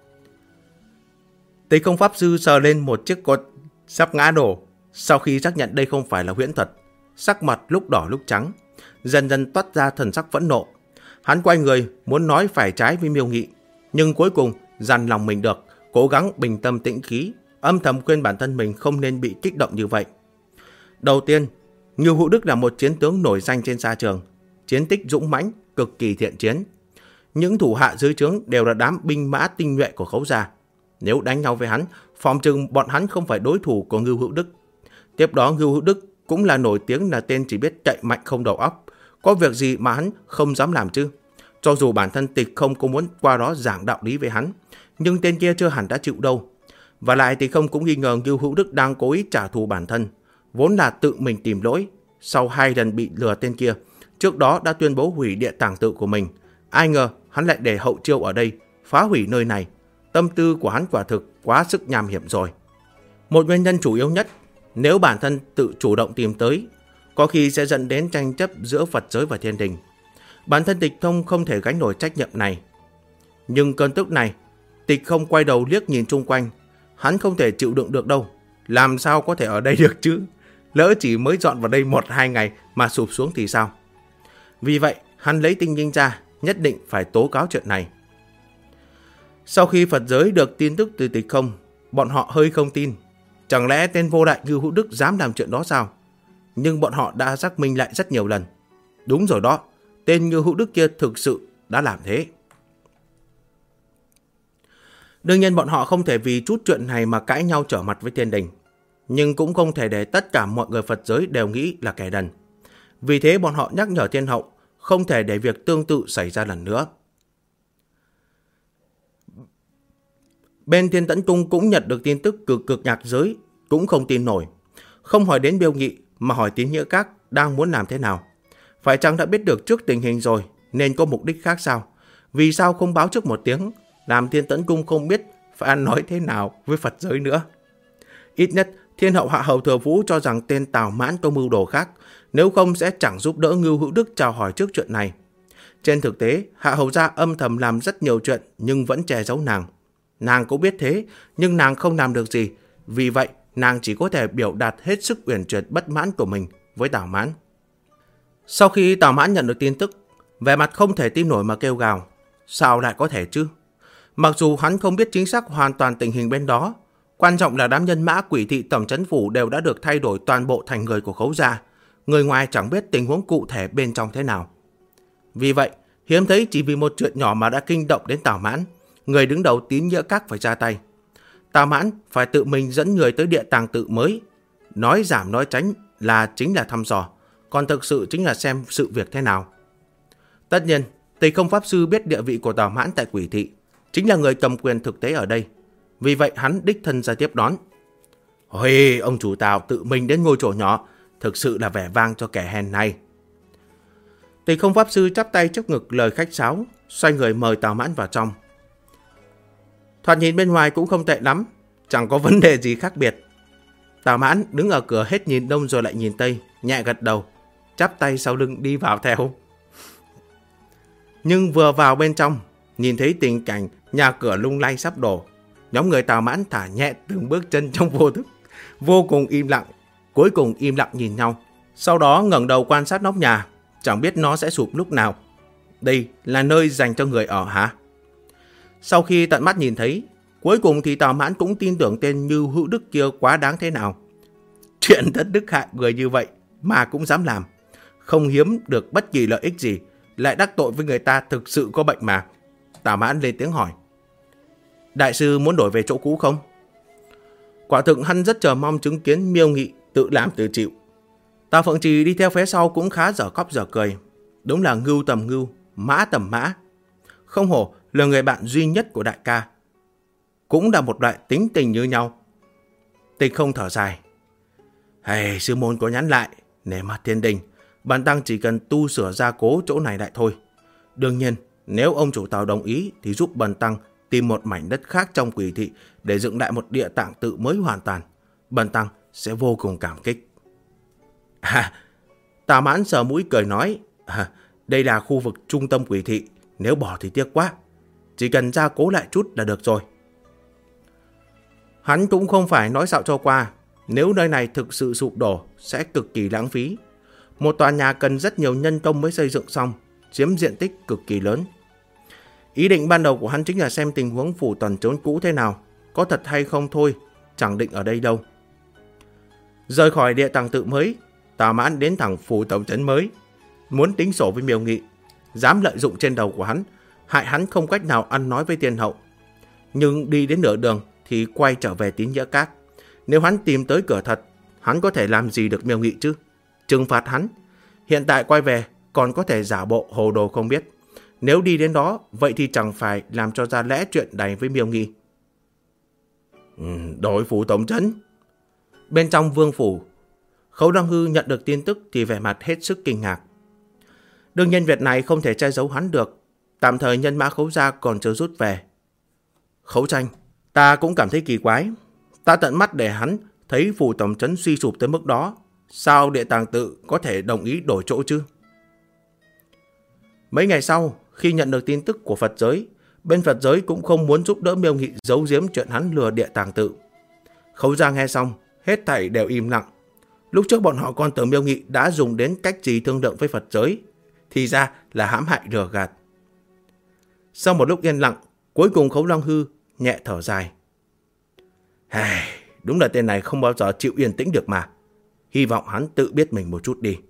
Tây Không Pháp Sư sờ lên một chiếc cột sắp ngã đổ, sau khi xác nhận đây không phải là huyễn thuật, sắc mặt lúc đỏ lúc trắng, dần dần toát ra thần sắc phẫn nộ. Hắn quay người muốn nói phải trái với Miêu Nghị, nhưng cuối cùng dằn lòng mình được, cố gắng bình tâm tĩnh khí, âm thầm khuyên bản thân mình không nên bị kích động như vậy. Đầu tiên, Ngưu Hữu Đức là một chiến tướng nổi danh trên xa trường, chiến tích dũng mãnh, cực kỳ thiện chiến. Những thủ hạ dưới trướng đều là đám binh mã tinh nhuệ của Khấu gia. Nếu đánh nhau với hắn, phòng chừng bọn hắn không phải đối thủ của Ngưu Hữu Đức. Tiếp đó Ngưu Hữu Đức cũng là nổi tiếng là tên chỉ biết chạy mạnh không đầu óc, có việc gì mà hắn không dám làm chứ. Cho dù bản thân Tịch Không cũng muốn qua đó giảng đạo lý với hắn, nhưng tên kia chưa hẳn đã chịu đâu. Và lại Tịch Không cũng nghi ngờ Ngưu Hữu Đức đang cố ý trả thù bản thân, vốn là tự mình tìm lỗi. Sau 2 lần bị lừa tên kia, trước đó đã tuyên bố hủy địa tàng tự của mình, ai ngờ hắn lại để hậu chiêu ở đây, phá hủy nơi này. Tâm tư của hắn quả thực quá sức nham hiểm rồi. Một nguyên nhân chủ yếu nhất, nếu bản thân tự chủ động tìm tới, có khi sẽ dẫn đến tranh chấp giữa Phật giới và thiên đình. Bản thân Tịch Không không thể gánh nổi trách nhiệm này. Nhưng cơn tức này, Tịch Không quay đầu liếc nhìn chung quanh, hắn không thể chịu đựng được đâu. Làm sao có thể ở đây được chứ? Lỡ chỉ mới dọn vào đây 1-2 ngày mà sụp xuống thì sao? Vì vậy, hắn lấy tinh linh ra, nhất định phải tố cáo chuyện này. Sau khi Phật giới được tin tức từ Tịch Không, bọn họ hơi không tin. Chẳng lẽ tên vô đại Ngưu Hữu Đức dám làm chuyện đó sao? Nhưng bọn họ đã xác minh lại rất nhiều lần. Đúng rồi đó, tên Ngưu Hữu Đức kia thực sự đã làm thế. Đương nhiên bọn họ không thể vì chút chuyện này mà cãi nhau trở mặt với thiên đình, nhưng cũng không thể để tất cả mọi người Phật giới đều nghĩ là kẻ đần. Vì thế bọn họ nhắc nhở thiên hậu không thể để việc tương tự xảy ra lần nữa. Bên Thiên Tẫn Cung cũng nhận được tin tức cực nhạc giới, cũng không tin nổi. Không hỏi đến Miêu Nghị mà hỏi Tín Nghĩa Các đang muốn làm thế nào. Phải chăng đã biết được trước tình hình rồi nên có mục đích khác sao? Vì sao không báo trước một tiếng, làm Thiên Tẫn Cung không biết phải ăn nói thế nào với Phật giới nữa? Ít nhất Thiên hậu Hạ hầu Thừa Vũ cho rằng tên Tào Mãn có mưu đồ khác, nếu không sẽ chẳng giúp đỡ Ngưu Hữu Đức chào hỏi trước chuyện này. Trên thực tế, Hạ hầu gia âm thầm làm rất nhiều chuyện nhưng vẫn che giấu nàng. Nàng cũng biết thế, nhưng nàng không làm được gì. Vì vậy, nàng chỉ có thể biểu đạt hết sức uyển chuyển bất mãn của mình với Tào Mãn. Sau khi Tào Mãn nhận được tin tức, vẻ mặt không thể tin nổi mà kêu gào. Sao lại có thể chứ? Mặc dù hắn không biết chính xác hoàn toàn tình hình bên đó, quan trọng là đám nhân mã quỷ thị tổng trấn phủ đều đã được thay đổi toàn bộ thành người của Khấu gia. Người ngoài chẳng biết tình huống cụ thể bên trong thế nào. Vì vậy, hiếm thấy chỉ vì một chuyện nhỏ mà đã kinh động đến Tào Mãn, người đứng đầu Tín Nghĩa Các phải ra tay. Tào Mãn phải tự mình dẫn người tới địa tàng tự mới. Nói giảm nói tránh là chính là thăm dò, còn thực sự chính là xem sự việc thế nào. Tất nhiên, Tịch Không Pháp Sư biết địa vị của Tào Mãn tại quỷ thị, chính là người cầm quyền thực tế ở đây. Vì vậy hắn đích thân ra tiếp đón. Ôi, ông chủ Tào tự mình đến ngôi chùa nhỏ, thực sự là vẻ vang cho kẻ hèn này. Tịch Không Pháp Sư chắp tay trước ngực lời khách sáo, xoay người mời Tào Mãn vào trong. Thoạt nhìn bên ngoài cũng không tệ lắm, chẳng có vấn đề gì khác biệt. Tào Mãn đứng ở cửa hết nhìn đông rồi lại nhìn tây, nhẹ gật đầu, chắp tay sau lưng đi vào theo. Nhưng vừa vào bên trong, nhìn thấy tình cảnh nhà cửa lung lay sắp đổ, nhóm người Tào Mãn thả nhẹ từng bước chân trong vô thức, vô cùng im lặng, cuối cùng im lặng nhìn nhau. Sau đó ngẩng đầu quan sát nóc nhà, chẳng biết nó sẽ sụp lúc nào. Đây là nơi dành cho người ở hả? Sau khi tận mắt nhìn thấy, cuối cùng thì Tào Mãn cũng tin tưởng tên Ngưu Hữu Đức kia quá đáng thế nào. Chuyện thất đức hại người như vậy mà cũng dám làm, không hiếm được bất kỳ lợi ích gì, lại đắc tội với người ta thực sự có bệnh mà. Tào Mãn lên tiếng hỏi. Đại sư muốn đổi về chỗ cũ không? Quả thực hắn rất chờ mong chứng kiến Miêu Nghị tự làm tự chịu. Tào Phượng Trì đi theo phía sau cũng khá dở khóc dở cười. Đúng là ngưu tầm ngưu, mã tầm mã. Không hổ là người bạn duy nhất của đại ca. Cũng là một loại tính tình như nhau. Tịch không thở dài. Hey, sư môn có nhắn lại, nể mặt thiên đình, bản tăng chỉ cần tu sửa gia cố chỗ này lại thôi. Đương nhiên, nếu ông chủ Tào đồng ý thì giúp bản tăng tìm một mảnh đất khác trong Quỷ Thị để dựng lại một địa tạng tự mới hoàn toàn. Bản tăng sẽ vô cùng cảm kích. Tào Mãn sờ mũi cười nói, đây là khu vực trung tâm Quỷ Thị, nếu bỏ thì tiếc quá. Chỉ cần gia cố lại chút là được rồi. Hắn cũng không phải nói xạo cho qua, nếu nơi này thực sự sụp đổ sẽ cực kỳ lãng phí. Một tòa nhà cần rất nhiều nhân công mới xây dựng xong, chiếm diện tích cực kỳ lớn. Ý định ban đầu của hắn chính là xem tình huống phủ tuần trốn cũ thế nào, có thật hay không thôi, chẳng định ở đây đâu. Rời khỏi địa tàng tự mới, Tào Mãn đến thẳng phủ tổng trấn mới, muốn tính sổ với Miêu Nghị, dám lợi dụng trên đầu của hắn, hại hắn không cách nào ăn nói với tiên hậu. Nhưng đi đến nửa đường thì quay trở về Tín Nghĩa Các. Nếu hắn tìm tới cửa thật, hắn có thể làm gì được Miêu Nghị chứ? Trừng phạt hắn. Hiện tại quay về còn có thể giả bộ hồ đồ không biết. Nếu đi đến đó, vậy thì chẳng phải làm cho ra lẽ chuyện này với Miêu Nghị. Đổi phủ tổng trấn. Bên trong vương phủ, Khấu Đăng Hư nhận được tin tức thì vẻ mặt hết sức kinh ngạc. Đương nhiên việc này không thể che giấu hắn được. Tạm thời nhân mã Khấu gia còn chưa rút về. Khấu Tranh, ta cũng cảm thấy kỳ quái. Ta tận mắt để hắn thấy phủ tổng trấn suy sụp tới mức đó. Sao địa tàng tự có thể đồng ý đổi chỗ chứ? Mấy ngày sau, khi nhận được tin tức của Phật giới, bên Phật giới cũng không muốn giúp đỡ Miêu Nghị giấu giếm chuyện hắn lừa địa tàng tự. Khấu gia nghe xong, hết thảy đều im lặng. Lúc trước bọn họ còn tưởng Miêu Nghị đã dùng đến cách gì thương lượng với Phật giới, thì ra là hãm hại lừa gạt. Sau một lúc yên lặng, cuối cùng Khấu Long Hư nhẹ thở dài. Đúng là tên này không bao giờ chịu yên tĩnh được mà. Hy vọng hắn tự biết mình một chút đi.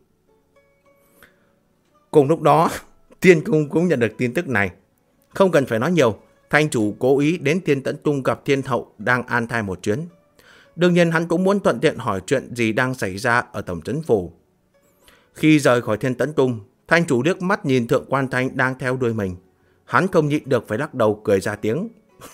Cùng lúc đó, Tiên Cung cũng nhận được tin tức này. Không cần phải nói nhiều, Thanh chủ cố ý đến Thiên Tẫn Cung gặp Thiên Hậu đang an thai một chuyến. Đương nhiên hắn cũng muốn thuận tiện hỏi chuyện gì đang xảy ra ở tổng trấn phủ. Khi rời khỏi Thiên Tẫn Cung, Thanh chủ liếc mắt nhìn Thượng Quan Thanh đang theo đuôi mình. Hắn không nhịn được phải lắc đầu cười ra tiếng.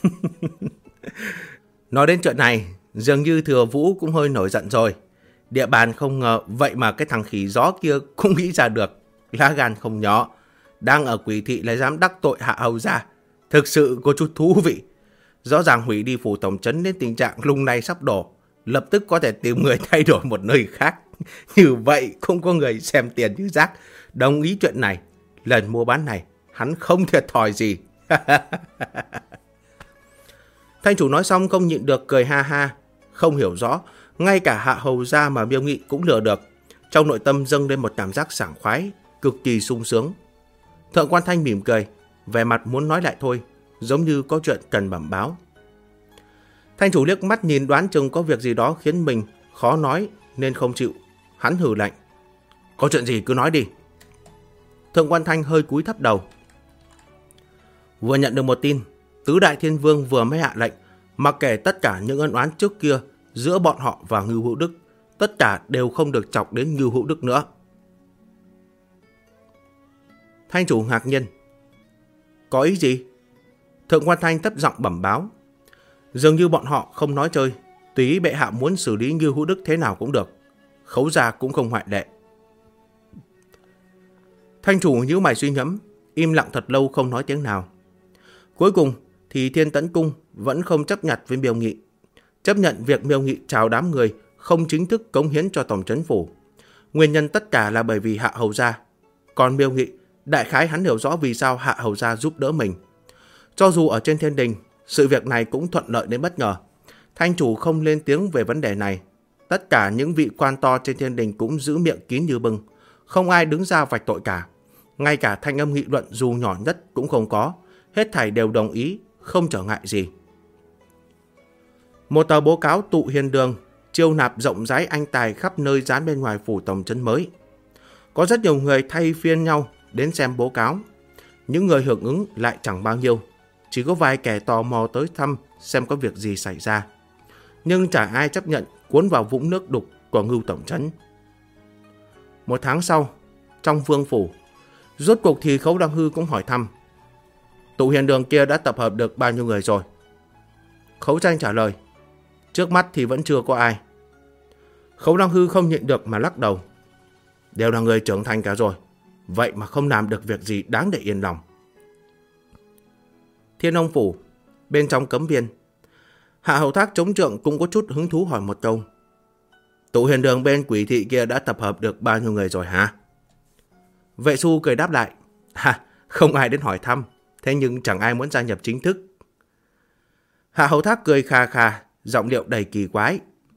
Nói đến chuyện này, dường như Thừa Vũ cũng hơi nổi giận rồi. Địa bàn không ngờ vậy mà cái thằng khỉ gió kia cũng nghĩ ra được. Lá gan không nhỏ. Đang ở Quỷ Thị lại dám đắc tội Hạ Hầu gia. Thực sự có chút thú vị. Rõ ràng hủy đi phủ tổng trấn đến tình trạng lung lay sắp đổ. Lập tức có thể tìm người thay đổi một nơi khác. Như vậy không có người xem tiền như rác. Đồng ý chuyện này. Lần mua bán này hắn không thiệt thòi gì. Thanh chủ nói xong không nhịn được cười ha ha. Không hiểu rõ, ngay cả Hạ Hầu gia mà Miêu Nghị cũng lừa được. Trong nội tâm dâng lên một cảm giác sảng khoái, cực kỳ sung sướng. Thượng Quan Thanh mỉm cười, vẻ mặt muốn nói lại thôi, giống như có chuyện cần bẩm báo. Thanh chủ liếc mắt nhìn đoán chừng có việc gì đó khiến mình khó nói nên không chịu. Hắn hừ lạnh. Có chuyện gì cứ nói đi. Thượng Quan Thanh hơi cúi thấp đầu. Vừa nhận được một tin, Tứ Đại Thiên Vương vừa mới hạ lệnh, mặc kệ tất cả những ân oán trước kia giữa bọn họ và Ngưu Hữu Đức, tất cả đều không được chọc đến Ngưu Hữu Đức nữa. Thanh chủ ngạc nhiên. Có ý gì? Thượng Quan Thanh thấp giọng bẩm báo. Dường như bọn họ không nói chơi, tùy ý bệ hạ muốn xử lý Ngưu Hữu Đức thế nào cũng được. Khấu gia cũng không ngoại lệ. Thanh chủ nhíu mày suy ngẫm, im lặng thật lâu không nói tiếng nào. Cuối cùng thì Thiên Tẫn Cung vẫn không chấp nhận với Miêu Nghị. Chấp nhận việc Miêu Nghị chào đám người không chính thức cống hiến cho tổng trấn phủ. Nguyên nhân tất cả là bởi vì Hạ Hầu gia. Còn Miêu Nghị, đại khái hắn hiểu rõ vì sao Hạ Hầu gia giúp đỡ mình. Cho dù ở trên thiên đình, sự việc này cũng thuận lợi đến bất ngờ. Thanh chủ không lên tiếng về vấn đề này. Tất cả những vị quan to trên thiên đình cũng giữ miệng kín như bưng. Không ai đứng ra vạch tội cả. Ngay cả thanh âm nghị luận dù nhỏ nhất cũng không có. Hết thảy đều đồng ý, không trở ngại gì. Một tờ báo cáo tụ hiền đường, chiêu nạp rộng rãi anh tài khắp nơi dán bên ngoài phủ tổng trấn mới. Có rất nhiều người thay phiên nhau đến xem bố cáo. Những người hưởng ứng lại chẳng bao nhiêu, chỉ có vài kẻ tò mò tới thăm xem có việc gì xảy ra. Nhưng chả ai chấp nhận cuốn vào vũng nước đục của Ngưu tổng trấn. Một tháng sau, trong vương phủ, rốt cuộc thì Khấu Đăng Hư cũng hỏi thăm. Tụ hiền đường kia đã tập hợp được bao nhiêu người rồi? Khấu Tranh trả lời, trước mắt thì vẫn chưa có ai. Khấu Đăng Hư không nhịn được mà lắc đầu. Đều là người trưởng thành cả rồi, vậy mà không làm được việc gì đáng để yên lòng. Thiên Ông phủ, bên trong cấm viên, Hạ Hầu Thác chống trượng cũng có chút hứng thú hỏi một câu. Tụ hiền đường bên Quỷ thị kia đã tập hợp được bao nhiêu người rồi hả? Vệ Xu cười đáp lại. Không ai đến hỏi thăm, thế nhưng chẳng ai muốn gia nhập chính thức. Hạ Hầu Thác cười khà khà, giọng điệu đầy kỳ quái.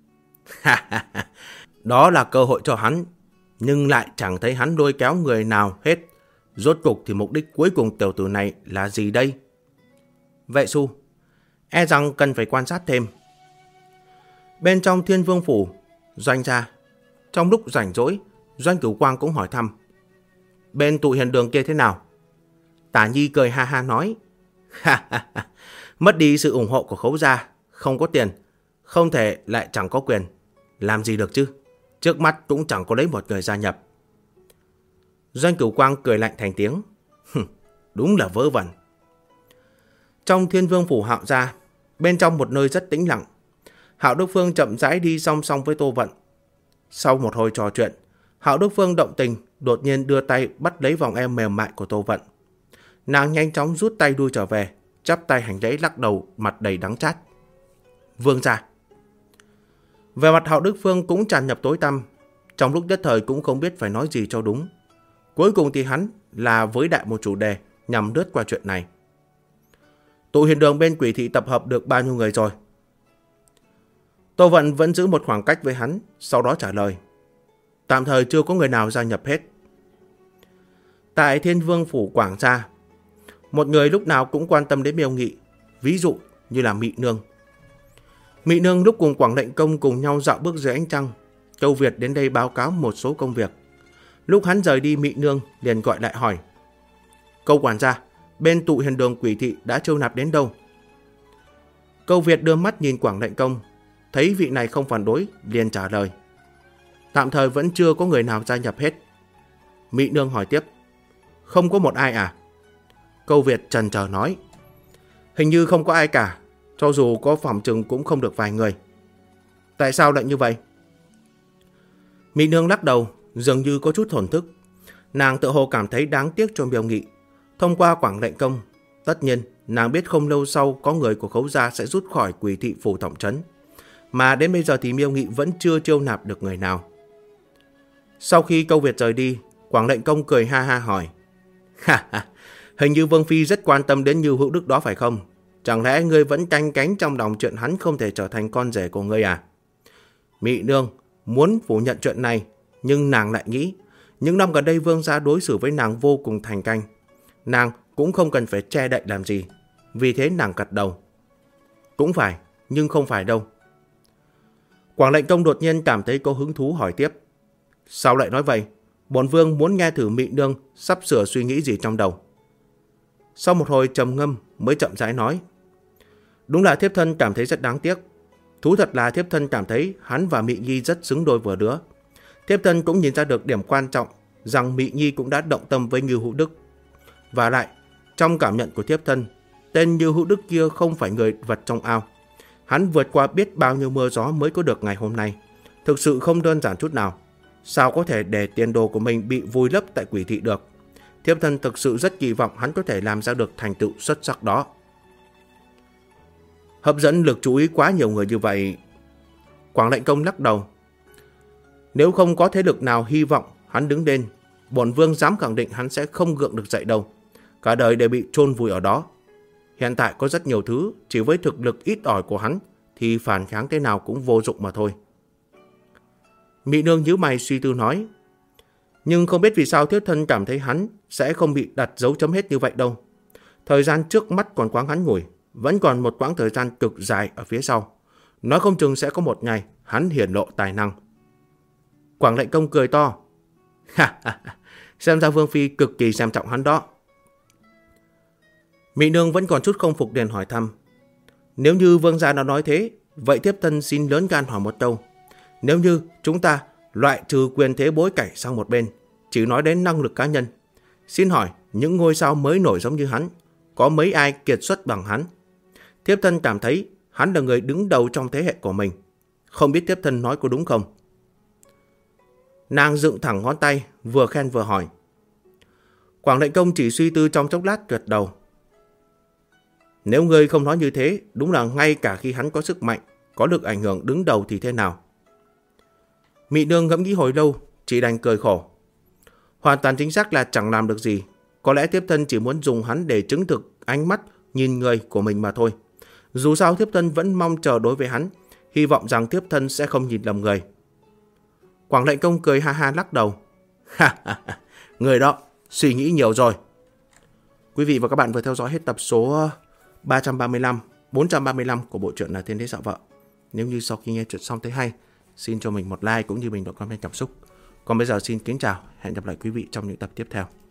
Đó là cơ hội cho hắn, nhưng lại chẳng thấy hắn lôi kéo người nào hết. Rốt cục thì mục đích cuối cùng tiểu tử này là gì đây? Vệ Xu, e rằng cần phải quan sát thêm. Bên trong Thiên Vương phủ, Doanh gia, trong lúc rảnh rỗi, Doanh Cửu Quang cũng hỏi thăm. Bên Tụ hiền đường kia thế nào? Tả Nhi cười ha ha nói. Mất đi sự ủng hộ của Khấu gia, không có tiền, không thể lại chẳng có quyền. Làm gì được chứ? Trước mắt cũng chẳng có lấy một người gia nhập. Doanh Cửu Quang cười lạnh thành tiếng. Đúng là vớ vẩn. Trong Thiên Vương phủ Hạo gia, bên trong một nơi rất tĩnh lặng, Hạo Đức Phương chậm rãi đi song song với Tô Vận. Sau một hồi trò chuyện, Hạo Đức Phương động tình, đột nhiên đưa tay bắt lấy vòng eo mềm mại của Tô Vận. Nàng nhanh chóng rút tay đuôi trở về, chắp tay hành lễ lắc đầu, mặt đầy đắng chát. Vương gia. Về mặt Hạo Đức Phương cũng tràn ngập tối tăm, trong lúc nhất thời cũng không biết phải nói gì cho đúng. Cuối cùng thì hắn là với đại một chủ đề nhằm lướt qua chuyện này. Tụ hiền đường bên Quỷ thị tập hợp được bao nhiêu người rồi? Tô Vận vẫn giữ một khoảng cách với hắn, sau đó trả lời. Tạm thời chưa có người nào gia nhập hết. Tại Thiên Vương phủ Quảng gia, một người lúc nào cũng quan tâm đến Miêu Nghị, ví dụ như là Mị Nương. Mị Nương lúc cùng Quảng Lệnh Công cùng nhau dạo bước dưới ánh trăng, Châu Việt đến đây báo cáo một số công việc. Lúc hắn rời đi, Mị Nương liền gọi lại hỏi. Câu quản gia, bên Tụ hiền đường Quỷ thị đã chiêu nạp đến đâu? Câu Việt đưa mắt nhìn Quảng Lệnh Công, thấy vị này không phản đối, liền trả lời. Tạm thời vẫn chưa có người nào gia nhập hết. Mị Nương hỏi tiếp. Không có một ai à? Câu Việt chần chờ nói. Hình như không có ai cả, cho dù có phỏng chừng cũng không được vài người. Tại sao lại như vậy? Mị Nương lắc đầu, dường như có chút thổn thức. Nàng tự hồ cảm thấy đáng tiếc cho Miêu Nghị. Thông qua Quảng Lệnh Công, tất nhiên nàng biết không lâu sau có người của Khấu gia sẽ rút khỏi Quỷ thị phủ tổng trấn. Mà đến bây giờ thì Miêu Nghị vẫn chưa chiêu nạp được người nào. Sau khi Câu Việt rời đi, Quảng Lệnh Công cười ha ha hỏi. Hình như Vương Phi rất quan tâm đến Như Hữu Đức đó phải không? Chẳng lẽ ngươi vẫn canh cánh trong lòng chuyện hắn không thể trở thành con rể của ngươi à? Mị Nương muốn phủ nhận chuyện này, nhưng nàng lại nghĩ, những năm gần đây Vương gia đối xử với nàng vô cùng thành canh. Nàng cũng không cần phải che đậy làm gì. Vì thế nàng gật đầu. Cũng phải, nhưng không phải đâu. Quảng Lệnh Công đột nhiên cảm thấy có hứng thú hỏi tiếp. Sao lại nói vậy? Bổn vương muốn nghe thử Mị Nương sắp sửa suy nghĩ gì trong đầu. Sau một hồi trầm ngâm mới chậm rãi nói. Đúng là thiếp thân cảm thấy rất đáng tiếc. Thú thật là thiếp thân cảm thấy hắn và Mị Nhi rất xứng đôi vừa đứa. Thiếp thân cũng nhìn ra được điểm quan trọng rằng Mị Nhi cũng đã động tâm với Như Hữu Đức. Và lại, trong cảm nhận của thiếp thân, tên Như Hữu Đức kia không phải người vật trong ao. Hắn vượt qua biết bao nhiêu mưa gió mới có được ngày hôm nay. Thực sự không đơn giản chút nào. Sao có thể để tiền đồ của mình bị vùi lấp tại Quỷ thị được? Thiếp thân thực sự rất kỳ vọng hắn có thể làm ra được thành tựu xuất sắc đó. Hấp dẫn lực chú ý quá nhiều người như vậy. Quảng Lệnh Công lắc đầu. Nếu không có thế lực nào hy vọng hắn đứng lên, bổn vương dám khẳng định hắn sẽ không gượng được dậy đâu. Cả đời đều bị chôn vùi ở đó. Hiện tại có rất nhiều thứ, chỉ với thực lực ít ỏi của hắn thì phản kháng thế nào cũng vô dụng mà thôi. Mị Nương nhíu mày suy tư nói. Nhưng không biết vì sao thiếp thân cảm thấy hắn sẽ không bị đặt dấu chấm hết như vậy đâu. Thời gian trước mắt còn quá ngắn ngủi, vẫn còn một quãng thời gian cực dài ở phía sau. Nói không chừng sẽ có một ngày hắn hiển lộ tài năng. Quảng Lệnh Công cười to. Xem ra Vương Phi cực kỳ xem trọng hắn đó. Mỹ Nương vẫn còn chút không phục liền hỏi thăm. Nếu như Vương gia đã nói thế, vậy thiếp thân xin lớn gan hỏi một câu. Nếu như chúng ta loại trừ quyền thế bối cảnh sang một bên, chỉ nói đến năng lực cá nhân, xin hỏi những ngôi sao mới nổi giống như hắn, có mấy ai kiệt xuất bằng hắn? Thiếp thân cảm thấy hắn là người đứng đầu trong thế hệ của mình. Không biết thiếp thân nói có đúng không? Nàng dựng thẳng ngón tay, vừa khen vừa hỏi. Quảng Lệnh Công chỉ suy tư trong chốc lát gật đầu. Nếu ngươi không nói như thế, đúng là ngay cả khi hắn có sức mạnh, có được ảnh hưởng đứng đầu thì thế nào? Mị Nương ngẫm nghĩ hồi lâu, chỉ đành cười khổ. Hoàn toàn chính xác là chẳng làm được gì. Có lẽ thiếp thân chỉ muốn dùng hắn để chứng thực ánh mắt nhìn người của mình mà thôi. Dù sao thiếp thân vẫn mong chờ đối với hắn, hy vọng rằng thiếp thân sẽ không nhìn lầm người. Quảng Lệnh Công cười ha ha lắc đầu. Người đó suy nghĩ nhiều rồi. Quý vị và các bạn vừa theo dõi hết tập số 335, 435 của bộ truyện là Thiên Đế Sợ Vợ. Nếu như sau khi nghe chuyện xong thấy hay, xin cho mình một like cũng như bình luận comment cảm xúc. Còn bây giờ xin kính chào, hẹn gặp lại quý vị trong những tập tiếp theo.